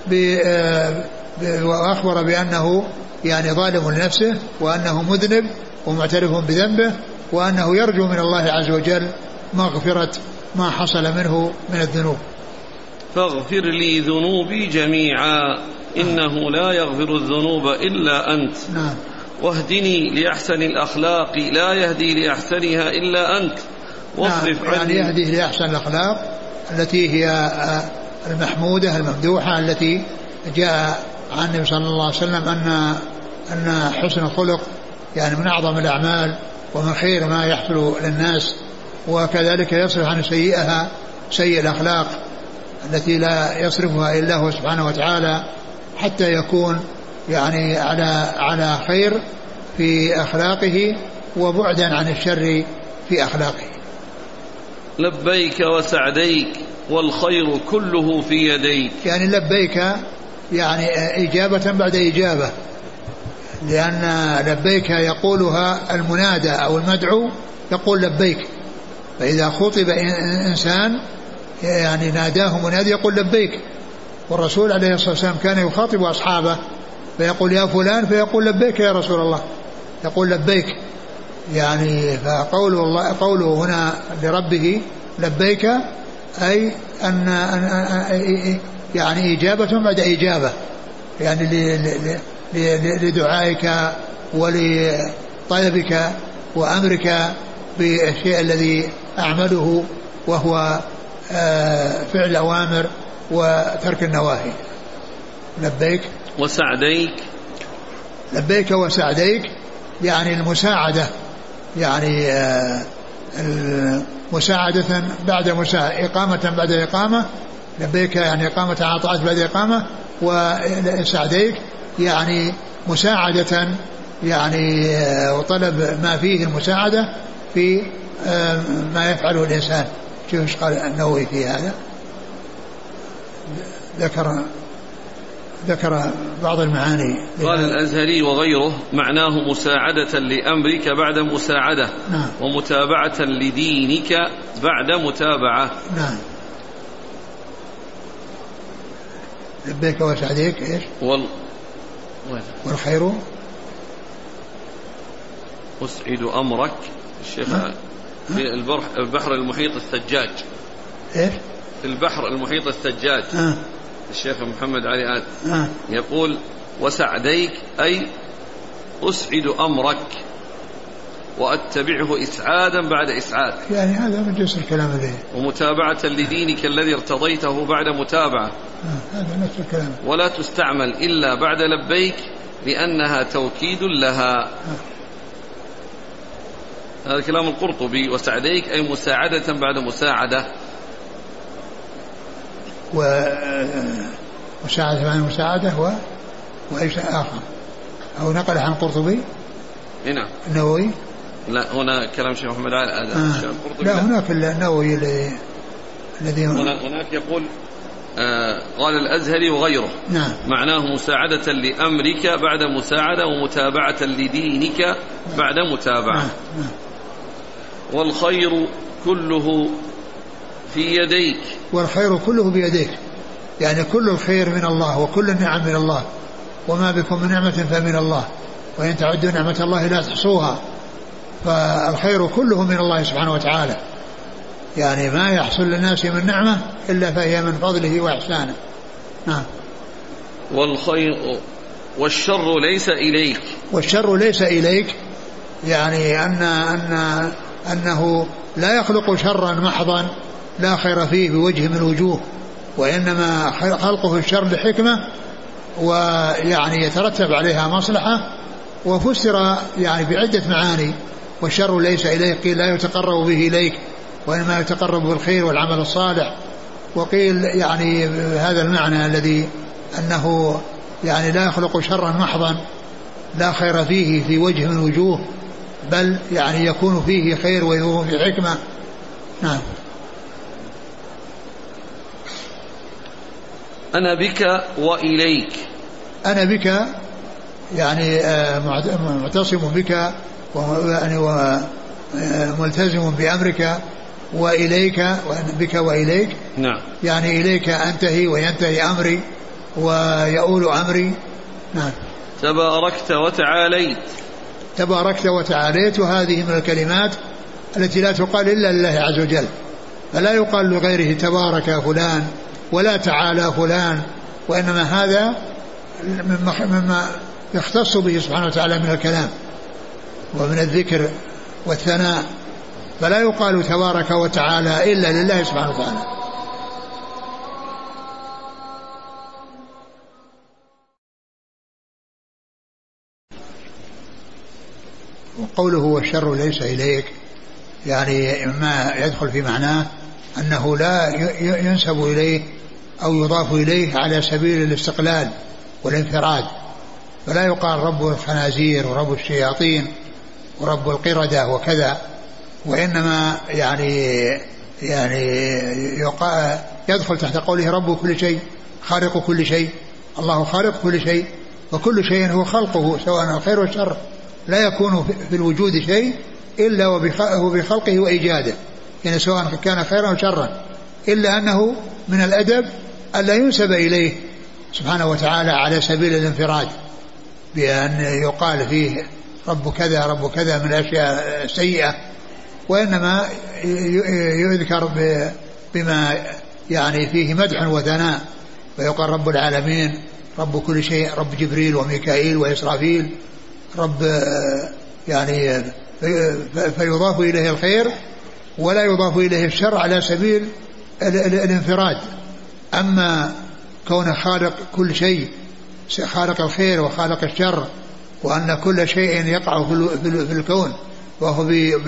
وأخبر بأنه يعني ظالم لنفسه وأنه مذنب ومعترف بذنبه وأنه يرجو من الله عز وجل مغفرة ما حصل منه من الذنوب. فاغفر لي ذنوبي جميعا إنه لا يغفر الذنوب إلا أنت. نعم. واهدني لأحسن الأخلاق لا يهدي لأحسنها إلا أنت. واصرف نعم. يعني يهدي لأحسن الأخلاق التي هي المحمودة الممدوحة التي جاء عن النبي صلى الله عليه وسلم أن أن حسن الخلق يعني من أعظم الأعمال ومن خير ما يحصل للناس، وكذلك يصرف عن سيئها سيء الأخلاق التي لا يصرفها إلا هو سبحانه وتعالى حتى يكون يعني على على خير في أخلاقه وبعدا عن الشر في أخلاقه. لبيك وسعديك والخير كله في يديك. يعني لبيك يعني إجابة بعد إجابة، لأن لبيك يقولها المنادى أو المدعو يقول لبيك، فإذا خطب إنسان يعني ناداه منادي يقول لبيك. والرسول عليه الصلاة والسلام كان يخاطب أصحابه فيقول يا فلان فيقول لبيك يا رسول الله، يقول لبيك. يعني فقوله الله قوله هنا لربه لبيك أي أن يعني إجابة بعد إجابة، يعني لدعائك ولطلبك وأمرك بالشيء الذي أعمله وهو فعل الأوامر وترك النواهي. لبيك وسعديك. لبيك وسعديك يعني المساعدة، يعني مساعدة بعد مساعدة، إقامة بعد إقامة. لبيك يعني إقامة عطاءات بعد إقامة، وسعديك يعني مساعدة يعني وطلب ما فيه المساعدة في ما يفعله الإنسان. شوف ايش قال النووي في هذا، ذكر ذكر بعض المعاني. قال الأزهري وغيره معناه مساعدة لأمرك بعد مساعدة. نعم. ومتابعة لدينك بعد متابعة. نعم. لبيك وسعديك ايش وال... والخير أسعد أمرك. الشيخ ها؟ في البحر, البحر المحيط الثجاج. ايش في البحر المحيط الثجاج. ها؟ الشيخ محمد علي آت ها؟ يقول وسعديك أي أسعد أمرك وأتبعه إسعادا بعد إسعاد، يعني هذا من جنس الكلام الذي ومتابعة لدينك الذي ارتضيته بعد متابعة، آه هذا نفس الكلام. ولا تستعمل إلا بعد لبيك لأنها توكيد لها. آه. هذا كلام القرطبي. وسعديك أي مساعدة بعد مساعدة، ومساعدة بعد مساعدة و... وإيش آخر أو نقل عن القرطبي. هنا النووي لا، هنا كلام شيخ محمد علي آه. لا هناك النووي الذي هناك يقول آه قال الأزهري وغيره. نعم. معناه مساعدة لأمرك بعد مساعدة، ومتابعة لدينك بعد متابعة. نعم. نعم. والخير كله في يديك. والخير كله بيديك، يعني كل الخير من الله وكل النعم من الله، وما بكم من نعمة فمن الله، وإن تعدوا نعمة الله لا تحصوها. فالخير كله من الله سبحانه وتعالى، يعني ما يحصل للناس من نعمة إلا فهي من فضله وإحسانه. نعم. والخير والشر ليس إليك. والشر ليس إليك، يعني أن أن أنه لا يخلق شرا محضا لا خير فيه بوجه من الوجوه، وإنما خلقه الشر لحكمة، ويعني يترتب عليها مصلحة، وفسر يعني بعدة معاني. والشر ليس إليك قيل لا يتقرب به إليك، وإنما يتقرب بالخير والعمل الصالح. وقيل يعني هذا المعنى الذي أنه يعني لا يخلق شرا محضا لا خير فيه في وجه من الوجوه، بل يعني يكون فيه خير ويكون فيه حكمة. نعم. أنا بك وإليك. أنا بك يعني معتصم بك وملتزم بأمرك، وإليك بك وإليك. نعم. يعني إليك أنتهي وينتهي أمري ويؤول أمري. نعم. تباركت وتعاليت. تباركت وتعاليت، وهذه من الكلمات التي لا تقال إلا لله عز وجل، فلا يقال لغيره تبارك فلان ولا تعالى فلان، وإنما هذا مما يختص به سبحانه وتعالى من الكلام ومن الذكر والثناء، فلا يقال تبارك وتعالى إلا لله سبحانه وتعالى. وقوله والشر ليس إليك، يعني ما يدخل في معناه أنه لا ينسب إليه أو يضاف إليه على سبيل الاستقلال والانفراد، فلا يقال رب الخنازير ورب الشياطين ورب القردة وكذا، وإنما يعني يعني يدخل تحت قوله رب كل شيء خالق كل شيء. الله خالق كل شيء، وكل شيء هو خلقه سواء الخير والشر، لا يكون في الوجود شيء إلا هو بخلقه وإيجاده، يعني سواء كان خيرا أو شرا، إلا أنه من الأدب ألا ينسب إليه سبحانه وتعالى على سبيل الانفراد بأن يقال فيه رب كذا رب كذا من الأشياء السيئة، وإنما يذكر بما يعني فيه مدح وثناء، ويقال رب العالمين رب كل شيء، رب جبريل وميكائيل وإسرافيل، رب يعني فيضاف إليه الخير ولا يضاف إليه الشر على سبيل الانفراد. أما كون خالق كل شيء، خالق الخير وخالق الشر، وأن كل شيء يقع في الكون وهو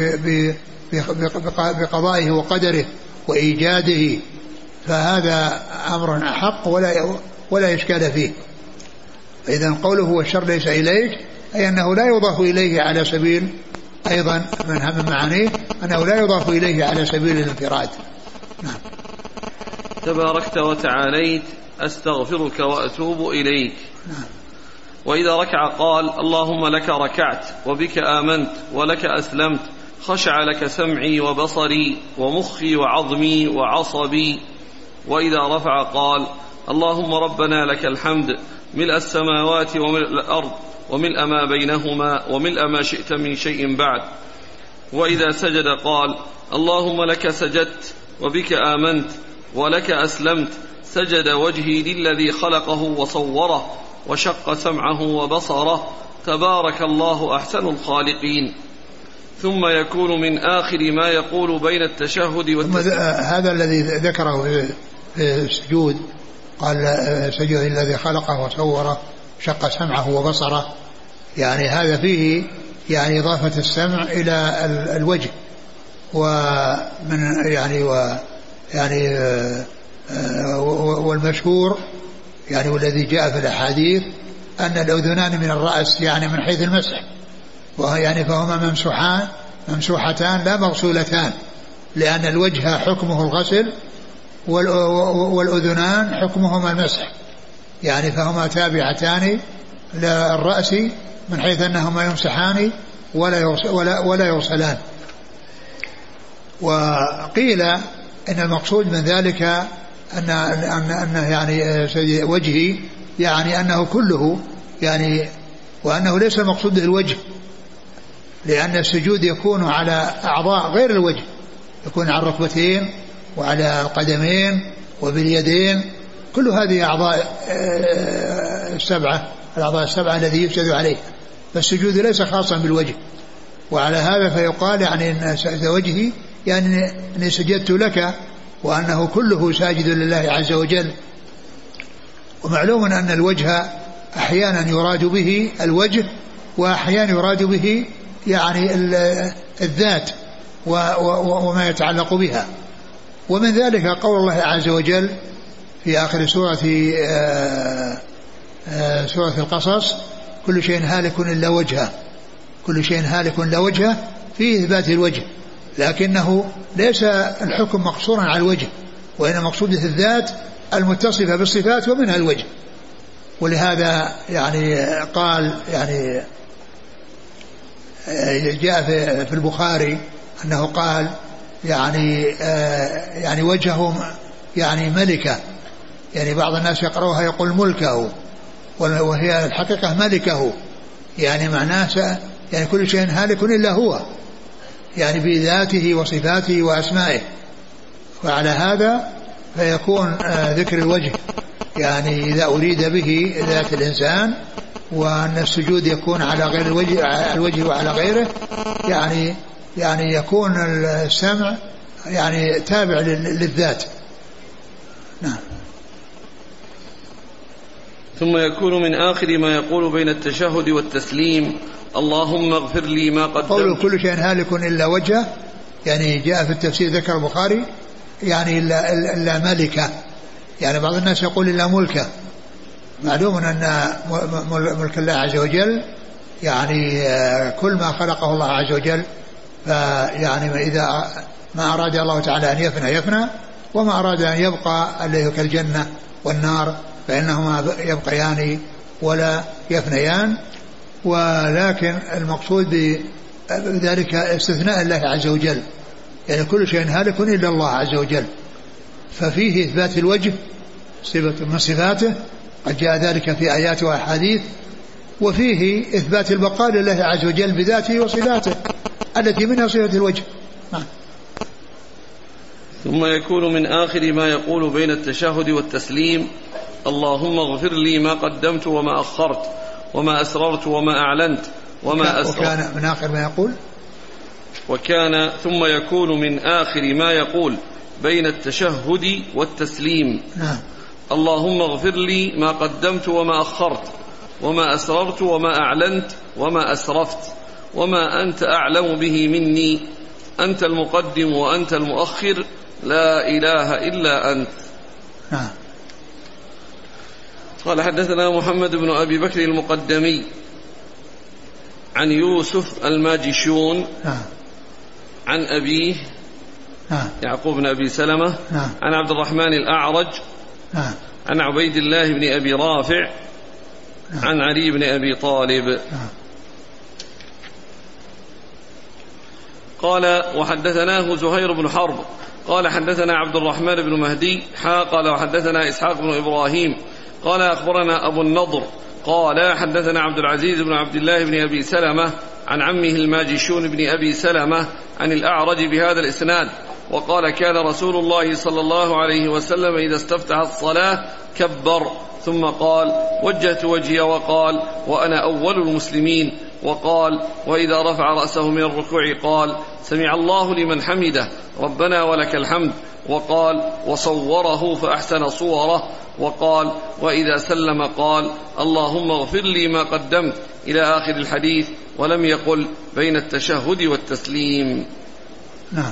بقضائه وقدره وإيجاده، فهذا أمر أحق ولا ولا إشكال فيه. إذن قوله والشر ليس إليك أي أنه لا يضاف إليه على سبيل، أيضا من هم معانيه أنه لا يضاف إليه على سبيل الانفراد. نعم. تباركت وتعاليت أستغفرك وأتوب إليك. نعم. وإذا ركع قال اللهم لك ركعت وبك آمنت ولك أسلمت، خشع لك سمعي وبصري ومخي وعظمي وعصبي. وإذا رفع قال اللهم ربنا لك الحمد ملء السماوات وملء الأرض وملء ما بينهما وملء ما شئت من شيء بعد. وإذا سجد قال اللهم لك سجدت وبك آمنت ولك أسلمت، سجد وجهي للذي خلقه وصوره وشق سمعه وبصره، تبارك الله أحسن الخالقين. ثم يكون من آخر ما يقول بين التشهد والتسليم. هذا الذي ذكره في السجود، قال سجد الذي خلقه وصوره شق سمعه وبصره، يعني هذا فيه يعني إضافة السمع إلى الوجه، ومن يعني و يعني والمشهور يعني والذي جاء في الأحاديث أن الأذنان من الرأس يعني من حيث المسح، يعني فهما ممسوحان ممسوحتان لا مغسولتان، لأن الوجه حكمه الغسل والأذنان حكمهما المسح، يعني فهما تابعتان للرأس من حيث أنهما يمسحان ولا ولا يغسلان. وقيل إن المقصود من ذلك أن أنه يعني وجهي يعني أنه كله يعني، وأنه ليس المقصود به الوجه، لأن السجود يكون على أعضاء غير الوجه، يكون على الركبتين وعلى القدمين وباليدين، كل هذه أعضاء السبعة الأعضاء السبعة الذي يسجد عليه، فالسجود ليس خاصا بالوجه. وعلى هذا فيقال يعني أن وجهي يعني أني سجدت لك، وأنه كله ساجد لله عز وجل. ومعلوم أن الوجه أحيانا يراد به الوجه، وأحيانا يراد به يعني الذات وما يتعلق بها. ومن ذلك قول الله عز وجل في آخر سورة سورة القصص: كل شيء هالك إلا وجهه، كل شيء هالك إلا وجهه، في إثبات الوجه، لكنه ليس الحكم مقصورا على الوجه، وإنما مقصوده الذات المتصفة بالصفات ومنها الوجه. ولهذا يعني قال يعني جاء في البخاري أنه قال يعني يعني وجهه يعني ملكه، يعني بعض الناس يقرأوها يقول ملكه، وهي الحقيقة ملكه، يعني معناه يعني كل شيء هالك إلا هو، يعني بذاته وصفاته وأسمائه. وعلى هذا فيكون ذكر الوجه يعني إذا أريد به ذات الإنسان، وأن السجود يكون على غير الوجه, الوجه وعلى غيره، يعني يعني يكون السمع يعني تابع للذات. نعم. ثم يكون من آخر ما يقول بين التشهد والتسليم: اللهم اغفر لي ما قدمت. قوله كل شيء هالك إلا وجهه، يعني جاء في التفسير ذكر البخاري يعني إلا, إلا ملكه، يعني بعض الناس يقول إلا ملكه. معلوم أن ملك الله عز وجل يعني كل ما خلقه الله عز وجل، فيعني إذا ما أراد الله تعالى أن يفنى يفنى، وما أراد أن يبقى اللي كالجنة والنار فإنهما يبقيان ولا يفنيان. ولكن المقصود بذلك استثناء الله عز وجل، يعني كل شيء هالك إلا الله عز وجل، ففيه إثبات الوجه صفة من صفاته، قد جاء ذلك في آيات وأحاديث، وفيه إثبات البقاء لله عز وجل بذاته وصفاته التي منها صفة الوجه. ثم يكون من آخر ما يقول بين التشهد والتسليم: اللهم اغفر لي ما قدمت وما أخرت وما أسررت وما أعلنت وما أسررت. وكان من آخر ما يقول وكان ثم يكون من آخر ما يقول بين التشهد والتسليم: نعم. اللهم اغفر لي ما قدمت وما أخرت وما أسررت وما أعلنت وما أسرفت وما أنت أعلم به مني، أنت المقدم وأنت المؤخر، لا إله إلا أنت. نعم. قال: حدثنا محمد بن أبي بكر المقدمي عن يوسف الماجشون نعم. عن أبيه نعم. يعقوب بن أبي سلمة نعم. عن عبد الرحمن الأعرج نعم. عن عبيد الله بن أبي رافع نعم. عن علي بن أبي طالب. نعم. قال: وحدثناه زهير بن حرب قال: حدثنا عبد الرحمن بن مهدي حا قال: وحدثنا إسحاق بن إبراهيم قال: أخبرنا أبو النضر قال: حدثنا عبد العزيز بن عبد الله بن أبي سلمة عن عمه الماجشون بن أبي سلمة عن الأعرج بهذا الإسناد، وقال: كان رسول الله صلى الله عليه وسلم إذا استفتح الصلاة كبر ثم قال وجهت وجهي وقال وأنا أول المسلمين، وقال وإذا رفع رأسه من الركوع قال سمع الله لمن حمده ربنا ولك الحمد، وقال وصوره فأحسن صوره، وقال وإذا سلم قال اللهم اغفر لي ما قدمت إلى آخر الحديث، ولم يقل بين التشهد والتسليم. نعم.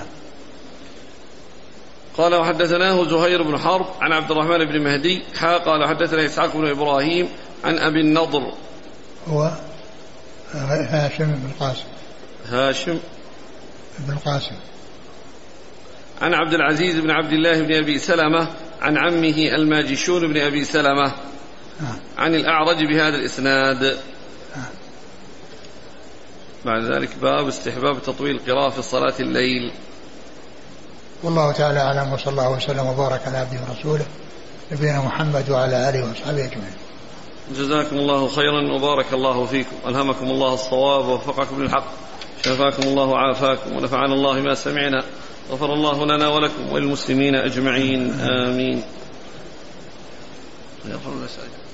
قال وحدثناه زهير بن حرب عن عبد الرحمن بن مهدي حا قال حدثنا إسحاق بن إبراهيم عن أبي النضر هو هاشم بن القاسم هاشم بن القاسم عن عبد العزيز بن عبد الله بن أبي سلمة عن عمه الماجشون بن أبي سلمة عن الأعرج بهذا الإسناد. بعد ذلك باب استحباب تطويل القراءة في صلاة الليل. والله تعالى أعلم، وصلى الله وسلم وبارك على عبده ورسوله نبينا محمد وعلى آله وأصحابه أجمعين. جزاكم الله خيرا وبارك الله فيكم، ألهمكم الله الصواب ووفقكم للحق، شفاكم الله وعافاكم، ونفعنا الله ما سمعنا، غفر الله لنا ولكم وللمسلمين أجمعين، آمين.